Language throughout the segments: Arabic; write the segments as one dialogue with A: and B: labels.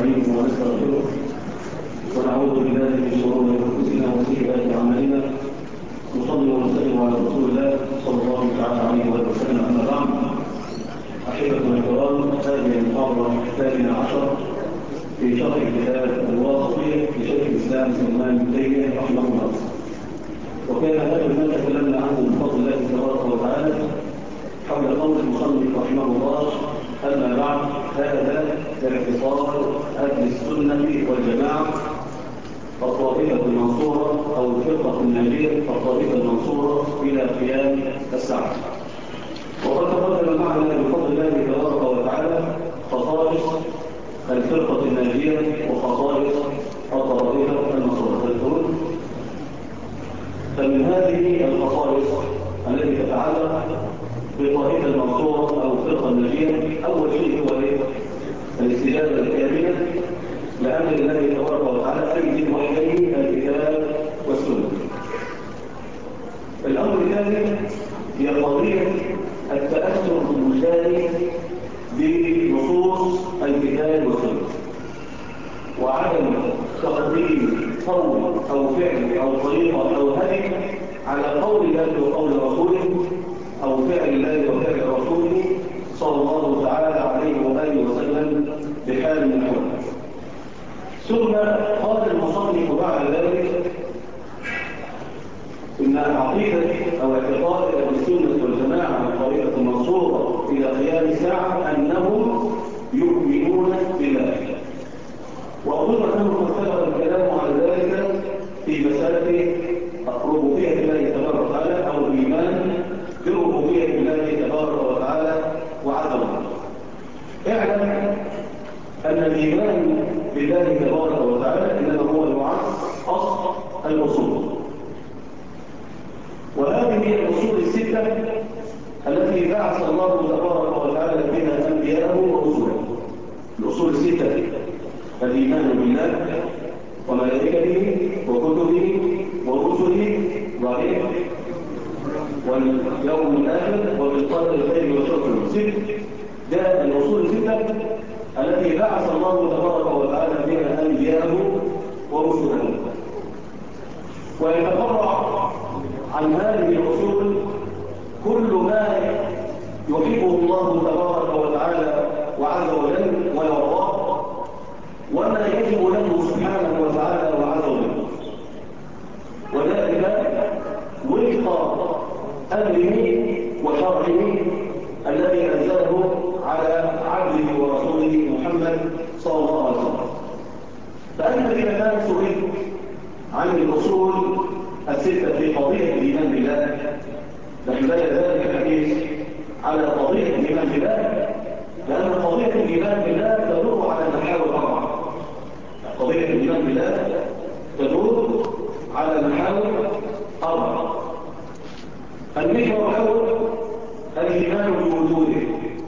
A: ونستعينه ونستغفره ونعوذ بالله من شرور انفسنا وسيئات اعمالنا. نصلي ونسلم على رسول الله صلى الله تعالى عليه وسلم. اما بعد، احبتنا الكرام، هذه المحاضره الثامنه عشر في شرح كتاب الواسطيه لشيخ الاسلام سلمان بن تيميه رحمه الله. وكان هذا ما تكلمنا عنه بفضل الله تبارك وتعالى حول قول المصنف رحمه الله: اما بعد، هذا اعتصام اهل السنه والجماعه الطائفه المنصوره او الفرقه الناجيه الطائفه المنصوره الى قيام الساعه. وقد تقدم معنا بفضل الله تبارك وتعالى خصائص الفرقه الناجيه وخصائص الطائفه المنصوره. فمن هذه الخصائص التي تتعلق بالطائفه المنصوره او الفرقه الناجيه، اول شيء هو الاستجابه الكامله لامر الله تبارك وتعالى اي وحيه الكتاب والسنه. الامر الثاني هي قضيه التاثر المشارك بنصوص الكتاب والسنه، وعدم تقديم قول او فعل او طريقه او هدي على قول الله وقول رسوله او فعل الله وفعل رسوله صلى الله تعالى عليه واله وسلم بحال من الاحوال. ثم قال المصنف بعد ذلك ان عقيده او اعتقاد اهل السنه والجماعه الطائفه المنصوره الى قيام الساعه انهم يؤمنون بالله. واظن انه قد سبق الكلام على ذلك في مساله ربوبيه الله تبارك وتعالى او الايمان بربوبيه الله تبارك وتعالى وعظمته. اعلم ان الايمان بالله تبارك وتعالى انما هو يعد اصل الاصول، وهذه هي الاصول السته التي بعث الله تبارك وتعالى بها انبياءه ورسله. الاصول السته: الايمان بالله وملائكته وكتبه ورسله واليوم الاخر وبالقدر خير وشر. ده الاصول السته التي بعث الله تبارك وتعالى بها انبياءه ورسله. ويتفرع عن هذه الاصول كل ما يحبه الله تبارك وتعالى وعز وجل ويرضاه، وما يجب له سبحانه وتعالى وعز وجل، وذلك وفق امره وشرعه الذي انزله على عبده ورسوله محمد صلى الله عليه وسلم. فانت اذا كان سئلت عن الاصول السته في قضيه الايمان بالله، نحن ذلك الحديث على قضيه الايمان بالله، لان قضيه الايمان بالله تدور على محاور اربعه. قضيه الايمان بالله تدور على محاور اربعه. المحور الاول الايمان بوجوده،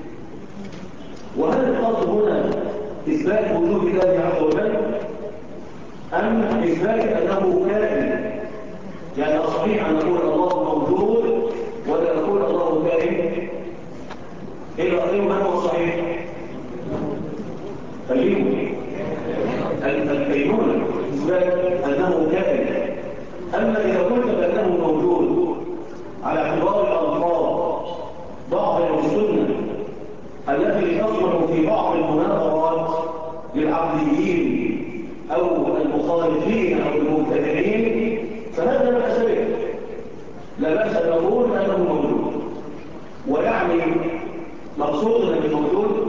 A: وهل القصد هنا اثبات وجود الله عز وجل ام اثبات انه كائن؟ يعني صحيح ان نقول الله موجود ولا نقول الله كائن؟ ايه رايكم؟ ما هو صحيح؟ الكينونه اثبات انه كائن. اما اذا قلت بانه موجود على اعتبار الالفاظ بعض السنه التي تصلح في بعض المناظرات للعقليين او المخالفين او المبتدعين، فهذا لا باس به، لا باس ان نقول انه موجود. ويعني مقصودنا بالموجود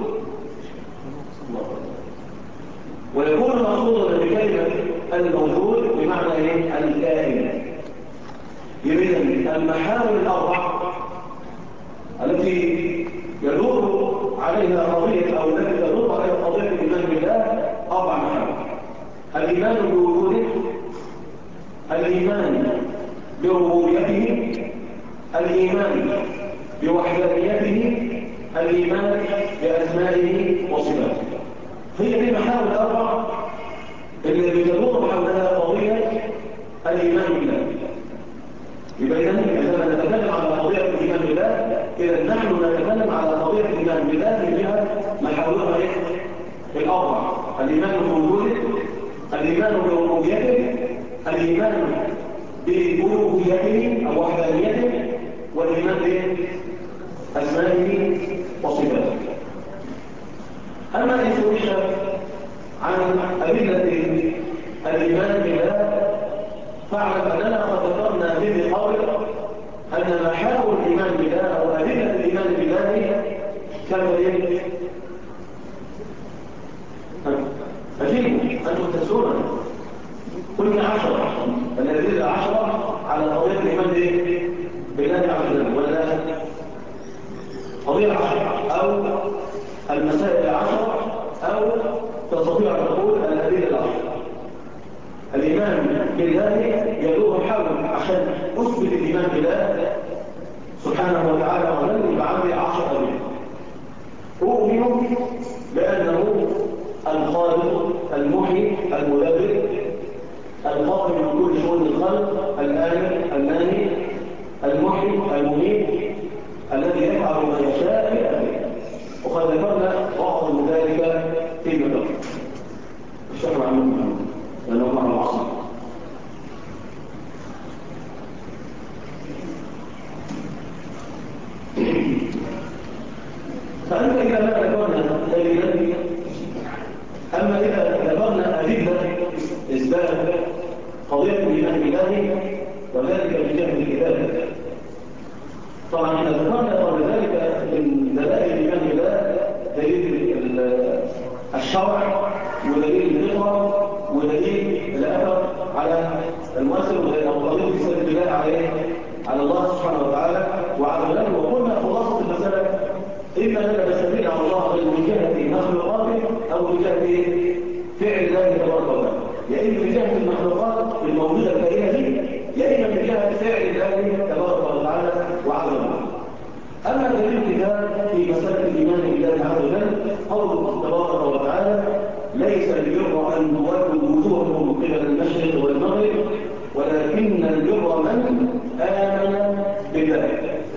A: ويكون مقصودنا بكلمه الموجود بمعنى ايه؟ الكائن. اذا المحاور الاربعه التي يدور عليها قضيه او التي تدور عليها قضيه الايمان بالله اربع محاور: الايمان بوجوده، الايمان بربوبيته، الايمان بوحدانيته، الايمان باسمائه وصفاته. هي دي المحاور الاربع التي تدور حولها قضيه الايمان بالله. يبقى اذا عندما نتكلم على قضيه الايمان بالله، اذا نحن نتكلم على قضيه الايمان بالله من جهه محاورها الاربع: الايمان الإيمان بربوبيته، الإيمان بألوهيته أو وحدانيته، والإيمان بأسمائه وصفاته. أما إن سئل عن أدلة الإيمان بالله فاعلم أننا قد ذكرنا به قبل أن محاور الإيمان بالله وأدلة الإيمان بالله كم دليل؟ أجيبوا أنتم تسألون كل 10 الأدلة 10 على قضية الإيمان بالله عز وجل، ولا قضية 10 أو المسائل 10 أو تستطيع أن تقول الأدلة 10. الإيمان بالله يدور حول عشان أثبت الإيمان بالله سبحانه وتعالى ومن يبقى عندي 10 أدلة. أؤمن بأنه الخالق المحيي المدبر القائم بكل شؤون الخلق الآمر الناهي المحيي المميت الذي يفعل ما يشاء في أمره. وقد ذكرنا بعض من ذلك في مدر الشكر عنه لأنه مع العصر. فأنت إذا ما ذكرنا دليلا، أما إذا ذكرنا أدلة إثبات قضية الإيمان بالله وذلك بجهة الكتاب. طبعا إذا ذكرنا قبل ذلك من دلائل الإيمان بالله دليل الشرع ودليل الفطرة ودليل الأثر على المؤثر وقضية إثبات الله على الله سبحانه وتعالى وعلى ذلك. وقلنا خلاصة المسألة إما أننا نستدل على الله من جهة مخلوقاته أو من جهة فعل الله تبارك وتعالى، يا إما من جهة المخلوقات الموجودة الكائنة دي، يا إما من جهة فعل الله تبارك وتعالى وعظمه. أما دليل الكتاب في مسألة الإيمان بالله عز وجل قوله تبارك وتعالى: ليس البر أن تولوا وجوهكم قبل المشرق والمغرب ولكن البر من آمن بالله.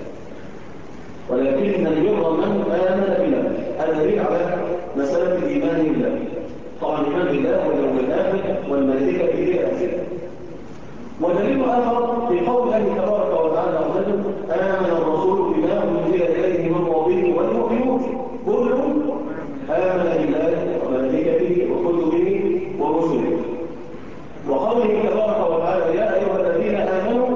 A: ولكن البر من آمن بالله. هذا دليل على مسألة الإيمان بالله. طبعا الإيمان بالله واليوم الآخر والملائكة إلى آخره. ودليل آخر في قول الله تبارك وتعالى: آمن الرسول بما أنزل إليه من ربه والمؤمنون كل آمن بالله وملائكته وكتبه ورسله. وقوله تبارك وتعالى: يا أيها الذين آمنوا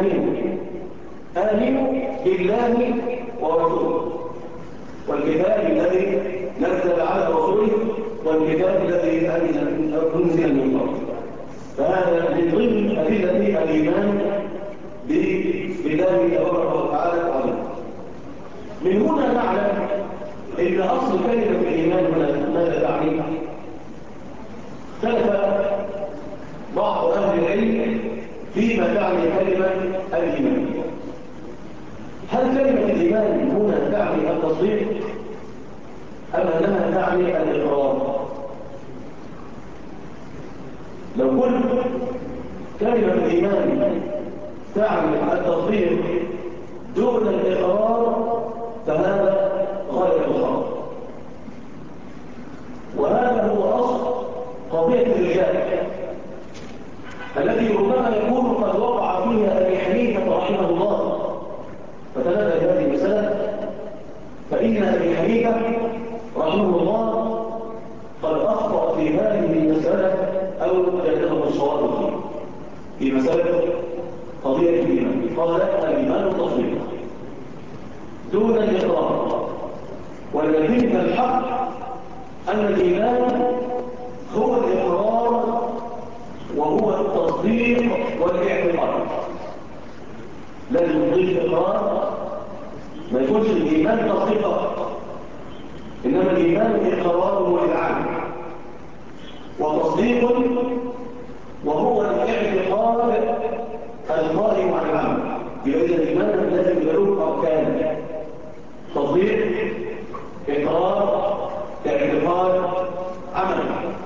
A: آمنوا بالله ورسوله والكتاب الذي نزل على رسوله والكتاب الذي أنزل من قبل. فهذا من ضمن أدلة الإيمان بالله تبارك وتعالى وعظمه. من هنا نعلم أن أصل كلمة الإيمان هنا ماذا تعني؟ اختلف بعض أهل العلم فيما تعني كلمة الإيمان. هل كلمة الإيمان هنا تعني التصديق أم أنها تعني الإقرار؟ لو قلت كلمة الإيمان تعني التصديق دون الإقرار فهذا غاية الخطأ. وهذا هو أصل قضية الرجال التي ربما يكون قد وقع فيها أبي حنيفة رحمه الله. فتنبه هذه المسألة، فإن أبي حنيفة رحمه الله قد أخطأ في هذه المسألة أو جاءته الصواب في مسألة قضية الإيمان. قال: الإيمان التصديق دون الإقرار. ولكن الحق أن الإيمان هو الإقرار وهو التصديق والاعتقاد. لازم نضيف إقرار، ما يكونش الإيمان تصديقا، إنما الإيمان إقرار وإذعان وتصديق وهو الاعتقاد القائم على العمل. يبقى الإيمان لازم له أركان: تصديق، إقرار، اعتقاد، عمل.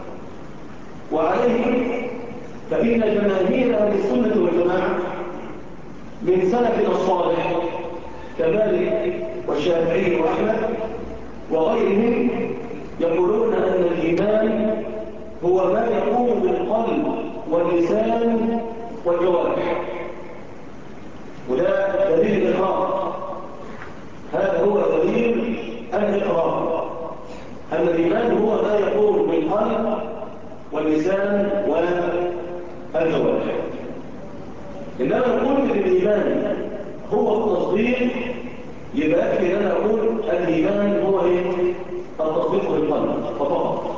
A: وعليه فإن جماهير أهل السنة والجماعة من سلفنا الصالح كمالك والشافعي وأحمد وغيرهم يقولون أن الإيمان هو ما يقوم بالقلب القلب واللسان والجوارح. وده دليل الإقرار. هذا هو دليل الإقرار أن الإيمان هو ما يكون بالقلب واللسان والجوارح. إنما نقول إن الإيمان هو التصديق، يبقى يكفي أن أقول الإيمان هو التصديق بالقلب فقط.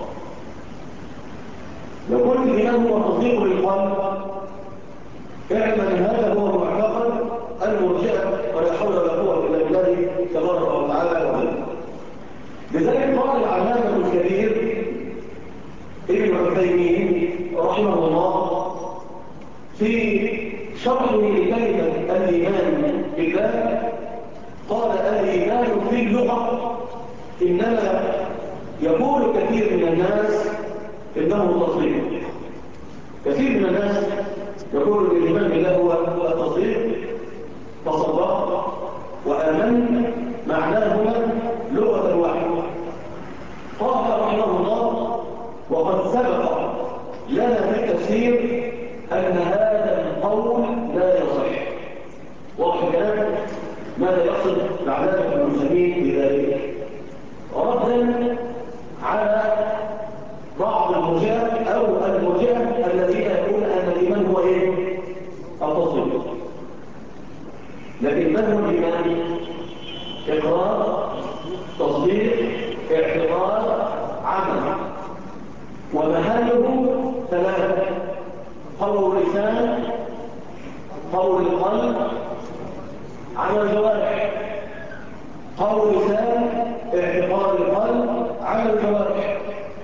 A: لو قلت الإيمان هو التصديق بالقلب اعلم أن هذا هو معتقد المرجئة، ولا حول ولا قوة إلا بالله تبارك وتعالى وعلا. لذلك قال العلامة الكبير ابن عثيمين رحمه الله في شرحه لكلمة الإيمان بالله، قال الإيمان في اللغة إنما يقول كثير من الناس إنه تصديق. كثير من الناس يقول الإيمان بالله هو التصديق، تصدق وآمن معناهما لغة واحدة. قال رحمه الله وقد سبق لنا في التفسير أن هذا القول لا يصح. واضح الكلام؟ ماذا يقصد العلامة ابن عثيمين بذلك؟ ردا على بعض المرجئة أو المرجئة الذين يقولون أن الإيمان هو التصديق. لكن ما هو الإيمان؟ إقرار، تصديق، اعتقاد، عمل. ومحله ثلاثة: قول اللسان، قول القلب، عمل الجوارح. قول اللسان، اعتقاد القلب، عمل الجوارح.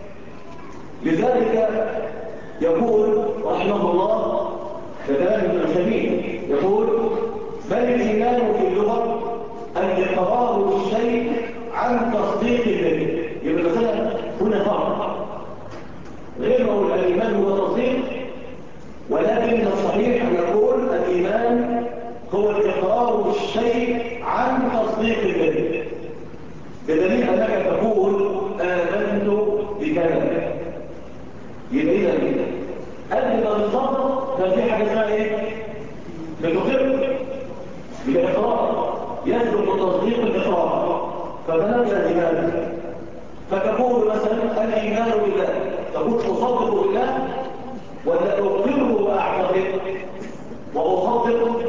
A: لذلك يقول رحمه الله كلام ابن عثيمين يقول بل الإيمان في اللغة الإقرار بالشيء عن تصديق به. يبقى مثلا هنا فرق غير ما الإيمان هو تصديق، ولكن الصحيح أن نقول الإيمان هو الإقرار بالشيء عن تصديق به، بدليل أنك تقول آمنت بكذا. يبقى إذا قبل ما تصدق كان في حاجة اسمها بتقر بالإقرار، يسلك التصديق الإقرار، فتنبه لهذا. فتقول مثلا الإيمان بالله، تقول أصدق بالله ولا أقر وأعتقد؟ وأصدق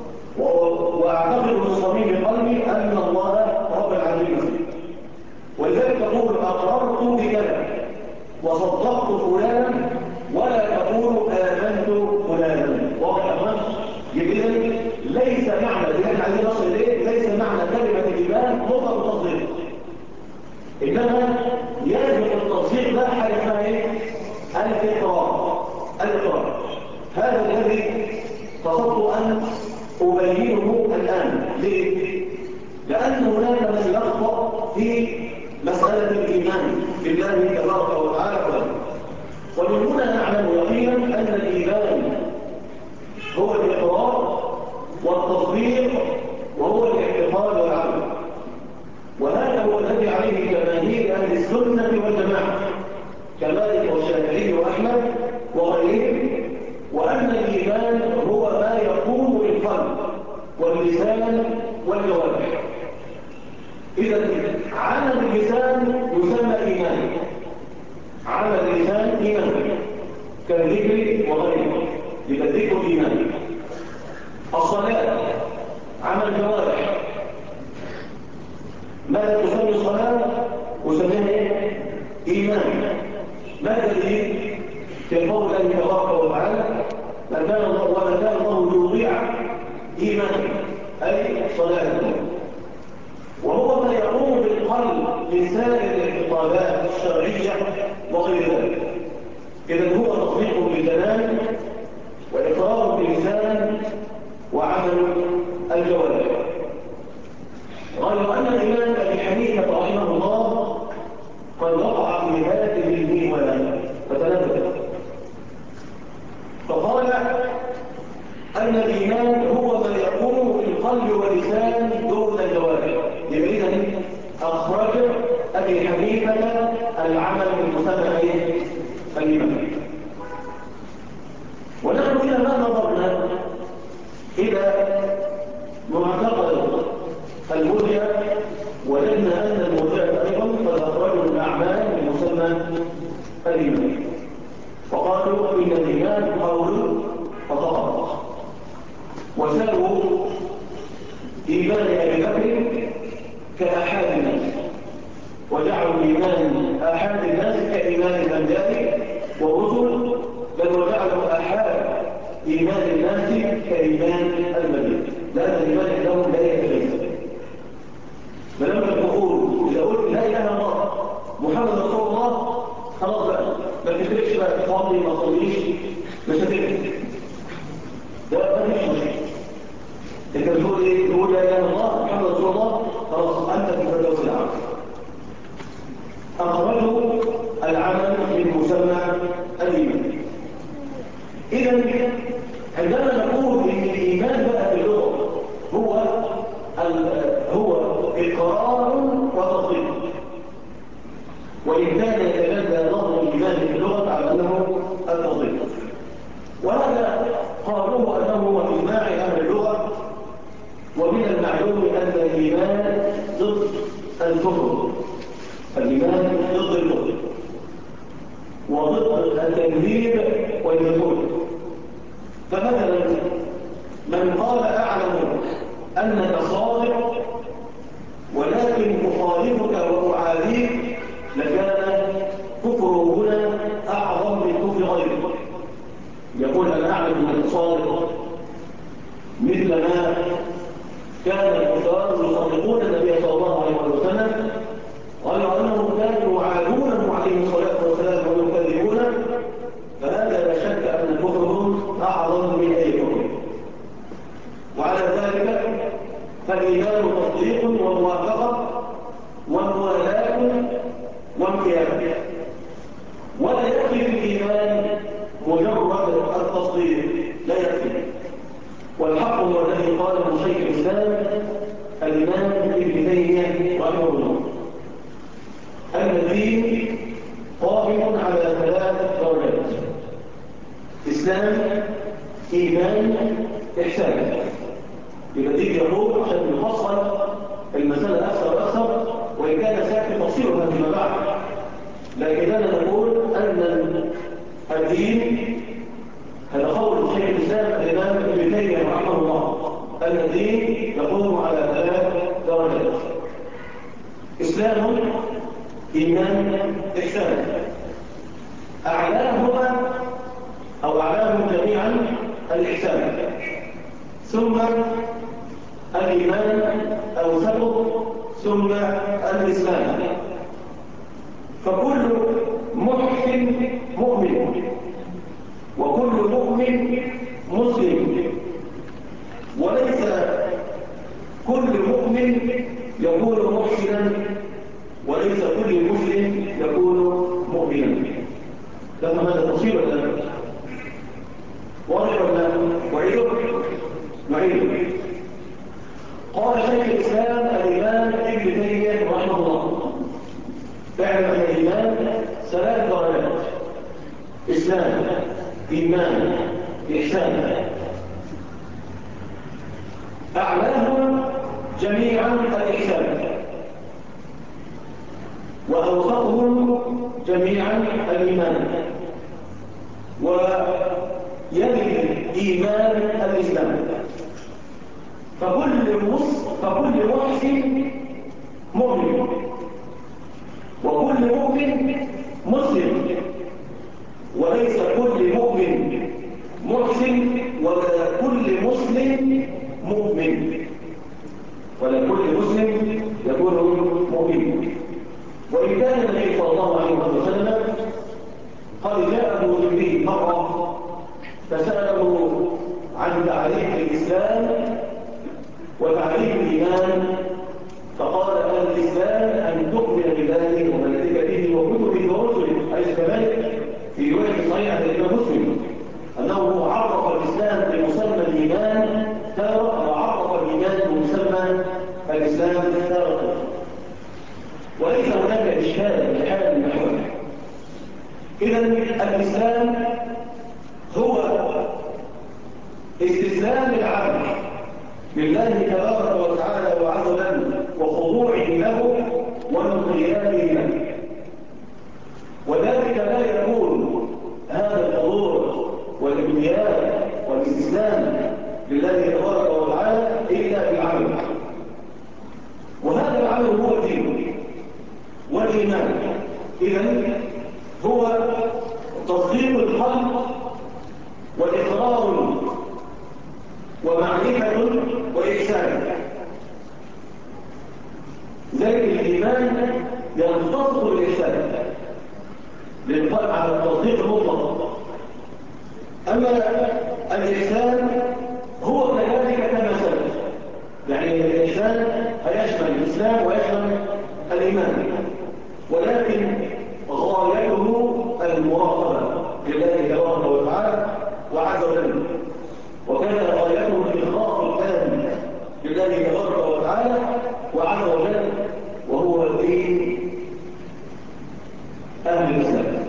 A: وأعتقد من صميم قلبي أن الله رب العالمين. ولذلك تقول أقررت بكذا وصدقت فلانا، ولا تقول آمنت فلانا. واضح يا اخوان؟ يبقى ليس معنى اللي احنا عايزين نصل اليه ليس معنى كلمه الايمان مطلق التصديق، انما يجب التصديق ده حاجه اسمها الاقرار. الاقرار هذا الذي قصدت ان ابينه الان. ليه؟ لان هناك من يخطأ في مساله الايمان بالله تبارك وتعالى، ومن هنا نعلم يقينا ان الايمان هو الإقرار والتصديق وهو الاعتقاد والعمل. وهذا هو الذي عليه جماهير أهل السنة والجماعة كمالك والشافعي وأحمد وغيرهم، وأن الإيمان هو ما يقوم بالقلب واللسان والجوارح. إذا عمل اللسان يسمى إيمان، عمل اللسان إيمان كالذكر وغيره، يبقى الذكر إيمان. الصلاة عمل جوارح. ماذا تسمي الصلاة؟ وسميها إيمان. ماذا دليل؟ في قول الله تبارك وتعالى وما كان الله يضيع إيمانا، أي صلاة. وهو ما يقوم بالقلب من سائر الاعتقادات الشرعية وغير ذلك. إذا هو تصديق بالكلام وإقرار باللسان وعمل الجوارح. غير أن الإمام أبي حنيفة رحمه الله قد وقع في هذه الميوله فتنبه، فقال أن الإيمان هو ما يقوم بالقلب واللسان دون الجوارح. إذن أخرج أبي حنيفة العمل المسمى الإيمان. مسمى الإيمان. وقالوا إن الإيمان قول فقط، وسلوا إيمان أبي بكر كأحد الناس، وجعلوا إيمان أحد الناس كإيمان الأنبياء والرسل، بل وجعلوا أحد إيمان الناس كإيمان الملك، لأن الإيمان عندهم لا يتجزأ. فلما تقول إذا قلت لا إله إلا الله محمد رسول الله، خلاص بقى ما تفرقش بقى تصلي ما تصليش، مش هتفرق، ده ما فيش مشكلة. انت بتقول ايه؟ تقول لا اله الا الله محمد رسول الله، خلاص انت في الفردوس الاعلى. اخرجوا العمل من مسمى الايمان. اذا عندما نقول ان الايمان بقى في اللغه هو اقرار وتصديق، وان كان يتجلى لفظ الايمان في اللغه على انه التصديق، وهذا قالوه انه هو اجماع اهل اللغه. ومن المعلوم أن الإيمان ضد الكفر، الإيمان ضد الكفر وضد التكذيب والجحود. فمثلا من قال أعلم أنك صادق ولكن أخالفك وأعاديك، لكان كفره هنا أعظم من كفر غيره. يقول أنا أعلم أنك صادق، مثل ما كان الكفار يصدقون النبي صلى الله عليه وسلم، غير انهم كانوا يعادونه عليه الصلاه والسلام ويكذبونه، فهذا لا شك ان كفرهم اعظم من اي كفر. وعلى ذلك فالايمان تصديق وموافقه وموالاه وانقياد، ولا يكفي الايمان مجرد التصديق، لا يكفي. والحق هو الذي قاله شيخ الإسلام الإمام ابن تيمية رحمه الله، أن الدين قائم على 3 درجات: إسلام، إيمان، إحسان. يبقى الدين يقول عشان نفصل المسألة أكثر وأكثر، وإن كان سيأتي تفصيلها فيما بعد، لكننا نقول أن الدين، هذا قول شيخ الإسلام الإمام ابن تيمية رحمه الله، أن الدين يقوم على 3 درجات: إسلام، إيمان، إحسان. أعلاهما أو أعلاهم جميعا الإحسان، ثم الإيمان أوسطه، ثم الإسلام. فكل محسن مؤمن، وكل مؤمن مسلم، وليس كل مؤمن يكون محسنا، وليس كل مسلم يكون مؤمنا. لما هذا تفصيل ولا لا؟ واضح ولا نعيده؟ قال شيخ الاسلام الامام ابن تيميه رحمه الله: اعلم ان الايمان 3 درجات: اسلام، إيمان، إحسان. أعلاهم جميعا الإحسان، وأوسطهم جميعا الإيمان، ويلي الإيمان الإسلام. فكل محسن مؤمن، وكل مؤمن مسلم، وليس كل مؤمن محسن، ولا كل مسلم مؤمن، ولا كل مسلم يكون مؤمن. وإن كان النبي صلى الله عليه وسلم قد جاءه جبريل مرة فسأله عن تعريف الإسلام وتعريف الإيمان، فقال الإسلام أن تؤمن بالله وملائكته وكتبه ورسله، أليس كذلك؟ في رواية صحيحة الإمام مسلم أنه عرف الإسلام بمسمى الإيمان تارة، وعرف الإيمان بمسمى الإسلام تارة. وليس هناك إشكال في حال المحور. إذا الإسلام هو استسلام العبد لله تبارك وتعالى وعز وجل، وخضوعه له وانقياده له. إذن هو تصديق القلب وإقرار ومعرفة وإحسان. ذلك الإيمان ينتصف بالإحسان للقلب على التصديق المطلق. أما الإحسان هو كذلك كما سبق، يعني الإحسان هيشمل الإسلام ويشمل الإيمان، ولكن غايته المراقبة لله تبارك وتعالى وعز وجل، وكان غايته الإخلاص الكامل لله تبارك وتعالى وعز وجل، وهو دين أهل الإسلام.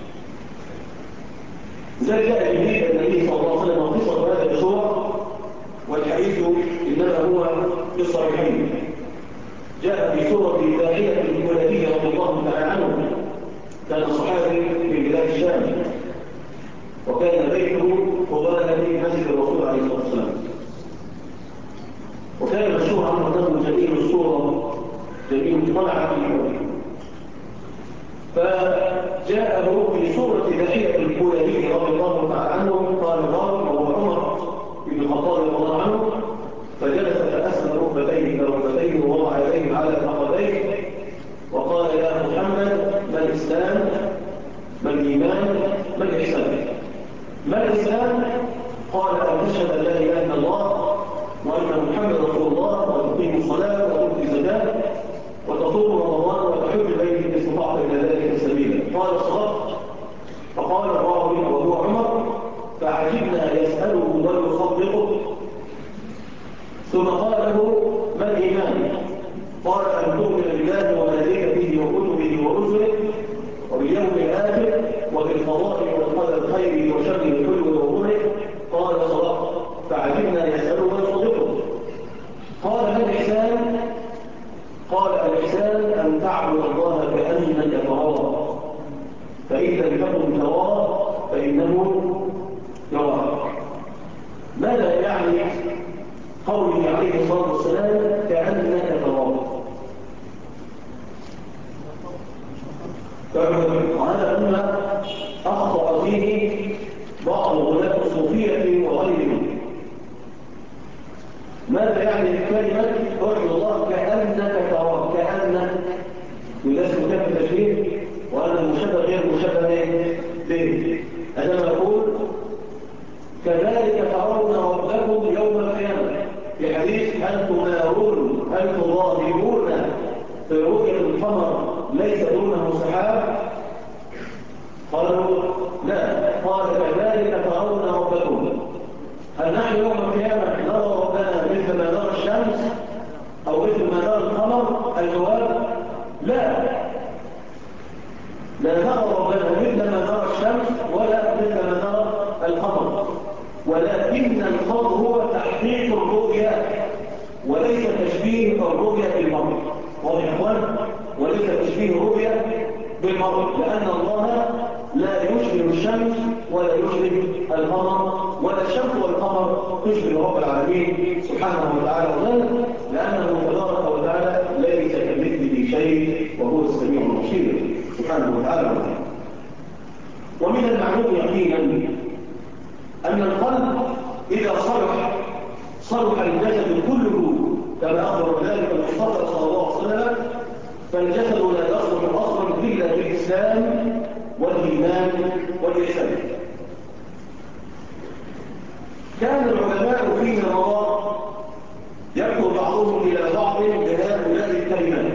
A: زي جاء جديد النبي صلى الله عليه وسلم قصة هذا الأسبوع، والحديث إنما هو في الصحيحين. جاء في سورة داعية الكلابية رضي الله تعالى عنه، كان صحابي في بلاد الشام، وكان بيته قبالة مسجد الرسول عليه الصلاة والسلام، وكان مشهورا أنه جميل الصورة جميل طلعة في الوجه. فجاءه في سورة داعية الكلابية رضي الله تعالى عنه قال الراوي وهو عمر بن الخطاب رضي الله عنه، فجلس فأسند ركبتيه ووضع يديه على فخذيه وقال يا محمد ما الإسلام ما الإيمان ما الإحسان؟ ما الإسلام؟ قال أن تشهد أن لا إله إلا الله وأن محمد رسول الله وتقيم الصلاة وتؤتي الزكاة وتصوم رمضان وتحج البيت إن استطعت إلى ذلك سبيلا. قال صدقت. فقال الراوي وهو عمر فعجبنا يسأله ويصدقه، ثم قال له ما الإيمان؟ قال أن تؤمن بالله وملائكته وكتبه ورسله وباليوم الآخر وبالقضاء والقدر خيره وشره حلوه ومره. قال صدقت. فعجبنا يسأله ويصدقه. قال ما الإحسان؟ قال الإحسان أن تعبد الله كأنك تراه، فإن لم تكن تراه فإنه يراك. ماذا يعني قوله عليه الصلاة والسلام كأنك تراه؟ وهذا مما أخطأ فيه بعض غلاة الصوفية وغيرهم. ماذا يعني كلمة تعبد الله كأنك تراه؟ كأن يلازم كيف التشبيه وأن المشبه غير مشبه به. عندما يقول كذلك ترون ربكم يوم القيامة، في حديث هل تمارون هل تظاهرون في رؤية القمر ليس دونه سحاب؟ قالوا لا. قال كذلك ترون ربكم. هل نحن يوم القيامة نرى ربنا مثل ما نرى الشمس أو مثل ما نرى القمر؟ الجواب لا، لا نرى ربنا مثل ما نرى الشمس ولا مثل ما نرى القمر، ولكن الفضل هو تحقيق الرؤيا وليس تشبيه الرؤيا بالمرء. واضح يا اخوان؟ وليس تشبيه الرؤيا بالمرء، لأن الله لا يشبه الشمس ولا يشبه القمر، ولا الشمس والقمر تشبه رب العالمين سبحانه وتعالى وذلك، لأنه تبارك وتعالى ليس كمثله شيء وهو السميع البصير سبحانه وتعالى وذلك. ومن المعلوم يقينا أن القلب إذا صلح الجسد كله كما أخبر ذلك المصطفى صلى الله عليه وسلم، فالجسد لا يصلح أصلا إلا بالإسلام والإيمان والإحسان. كان العلماء فيما مضى يكتب بعضهم إلى بعض بهؤلاء الكلمات.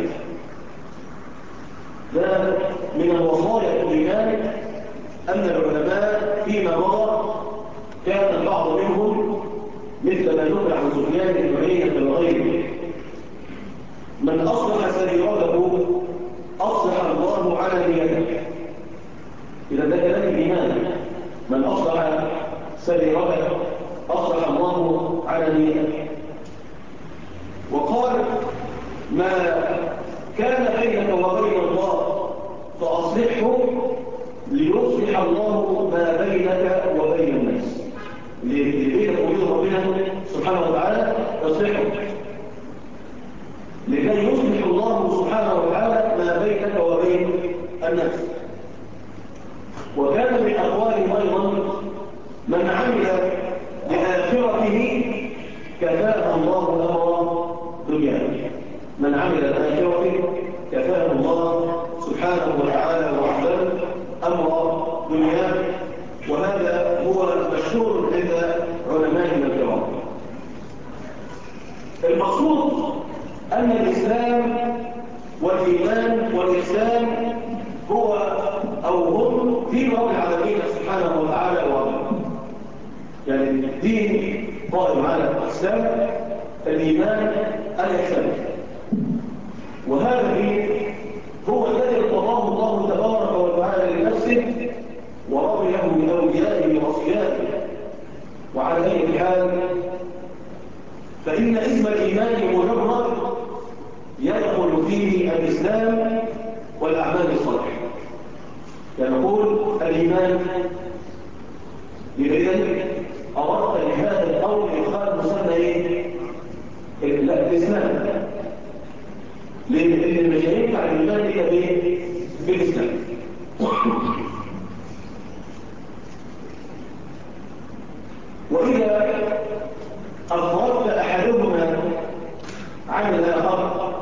A: ده من الوصايا الإيمان أن العلماء فيما مضى كان البعض منهم مثل ما نقل عن سفيان بن عيينة وغيره من أصلح سريرته أصلح الله على نيته. إذا ده كلام الإيمان، من أصلح سريرته أصلح الله على نيته. وقال ما كان بينك وبين الله فأصلحه ليصلح الله ما بينك وبين الناس. اللي بينك وبين ربنا سبحانه وتعالى يصلحه، لكي يصلح الله سبحانه وتعالى ما بينك وبين الناس. وكان من أقوالهم أيضا: من عمل لآخرته كفاه الله أمر دنياه. من عمل لآخرته كفاه الله سبحانه وتعالى وعلا أمر دنياه. وهذا هو مشهور عند علمائنا الكرام. المقصود أن الإسلام والإيمان والإحسان هو أو هم دين رب العالمين سبحانه وتعالى وعلا. يعني الدين قائم على الإسلام، الإيمان، الإحسان. وهذا الدين هو الذي ارتضاه الله تبارك وتعالى لنفسه ورضيه لأوليائه وأصفيائه. وعلى أي حال فإن اسم الإيمان مجرد يدخل فيه الإسلام والأعمال الصالحة. يقول الإيمان إذن أردت لهذا القول إدخال مسمى إيه؟ الإسلام. لأن المشاهير على الإيمان إلى بإيه؟ بالإسلام. وإذا أفردت أحدهما عن الآخر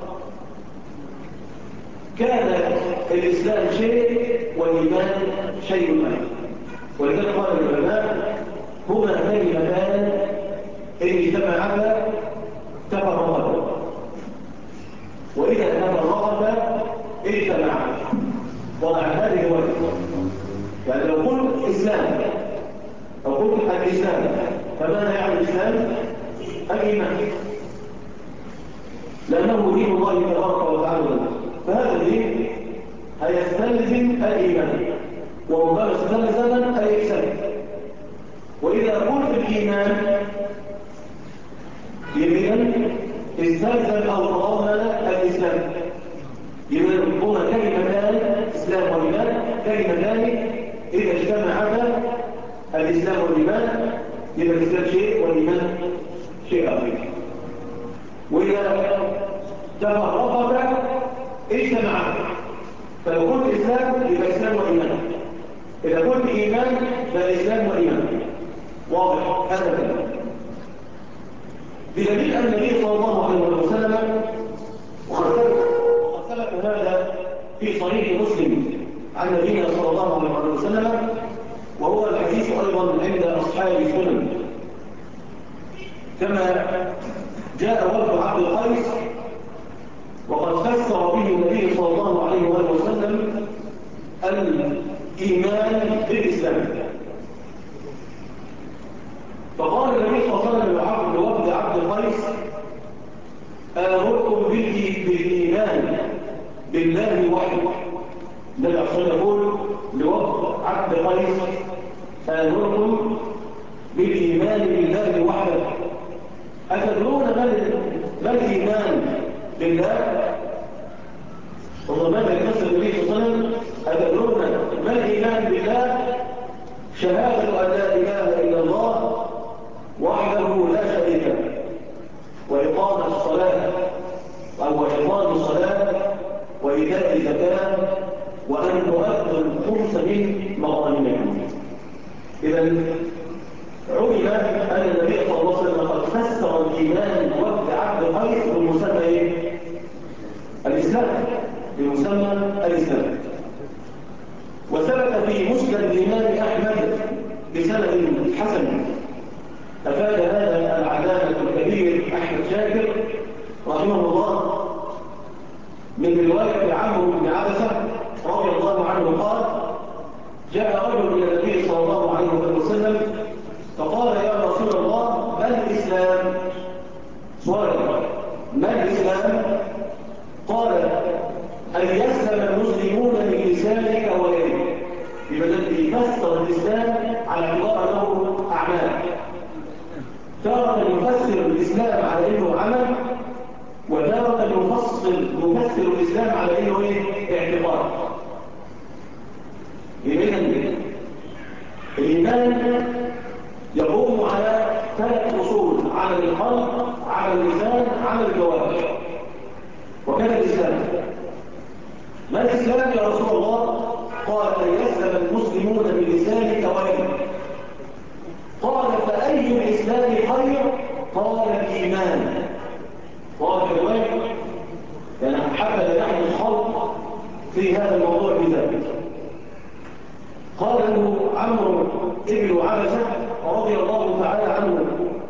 A: كان الإسلام شيء والإيمان شيء آخر. ولذلك قال العلماء: هما كلمتان إن اجتمعتا تفرقتا، وإذا تفرقتا اجتمعتا. وضع هذه الوجه. يعني لو قلت إسلام أو قلت الإسلام فماذا يعني الإسلام؟ الإيمان، لأنه دين الله تبارك وتعالى. فهذا الدين هيستلزم الإيمان، ومقام استلزم الإحسان. وإذا قلت الإيمان يبين استلزم أو تضمن الإسلام. يبين هما كلمتان، إسلام وإيمان، كلمتان إذا اجتمعتا الإسلام والإيمان يبقى الإسلام شيء والإيمان شيء آخر. وإذا تفرقتا اجتمعتا. فلو قلت إسلام يبقى إسلام وإيمان، إذا قلت إيمان فالإسلام وإيمان. واضح هذا الكلام. بدليل أن النبي صلى الله عليه وسلم وقد ثبت هذا في صحيح مسلم عن نبينا صلى الله عليه وسلم، وهو الحديث أيضا عند أصحاب السنن، كما جاء وفد عبد القيس وقد فسر به النبي صلى الله عليه وسلم الإيمان بالإسلام. فقال النبي صلى الله عليه وسلم لوفد عبد القيس: آمركم بالإيمان بالله وحده. النبي صلى الله عليه وسلم يقول لوفد عبد القيس: آمركم بالإيمان بالله وحده. أتدرون ما الإيمان بالله؟ وماذا يقصد النبي صلى الله عليه وسلم: أتدرون ما الإيمان بالله؟ شهادة أن لا إله إلا الله وحده لا شريك له، وإقام الصلاة أو إقام الصلاة، وإيتاء الزكاة، وأن تؤدوا الخمس من مغانمكم. إذا علم أن النبي صلى الله عليه وسلم قد فسر الإيمان وفد عبد القيس بمسمى إيه؟ الإسلام، بمسمى الإسلام. وثبت في مسند الإمام أحمد بسند حسن. أفاد هذا العلامة الكبير أحمد شاكر رحمه الله من رواية عمرو بن عبسة رضي الله عنه قال: جاء رجل إلى النبي صلى الله عليه وسلم فقال: يا رسول الله، ما الإسلام؟ سؤال: ما الإسلام؟ قال: أن يسلم المسلمون من لسانك ويدك. يبقى يفسر الإسلام على اعتبار له أعمال. تارة يفسر الإسلام على إنه عمل، وتارة يفسر الإسلام على إنه اعتقاد. إذن الإيمان يقوم على 3 أصول: عمل القلب، عمل اللسان، عمل الجوارح. وكان الإسلام. ما الإسلام يا رسول الله؟ قال أن يسلم المسلمون بلسانك ويدك. قال فأي الإسلام خير؟ قال الإيمان. قال الرواية يعني حتى لا يحدث خلط في هذا الموضوع بذلك. قال له عمرو بن عبسة رضي الله تعالى عنه،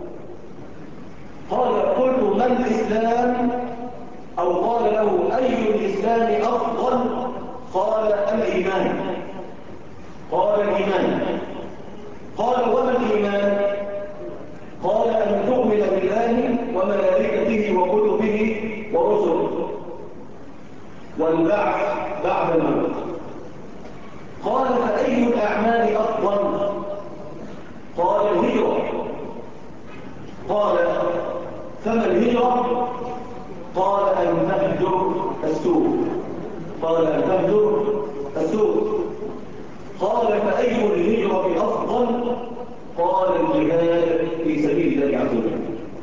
A: قال قلت ما الإسلام؟ أو قال له أي الإسلام أفضل؟ قال الإيمان. قال الإيمان. قال وما الإيمان؟ قال أن تؤمن بالله وملائكته وكتبه ورسله والبعث بعد الموت. قال فأي الأعمال أفضل؟ قال الهجرة. قال فما الهجرة؟ قال أن تهجر السوء. قال أن تهجر السوء. قال فأي الهجرة أفضل؟ قال الجهاد في سبيل الله عز وجل.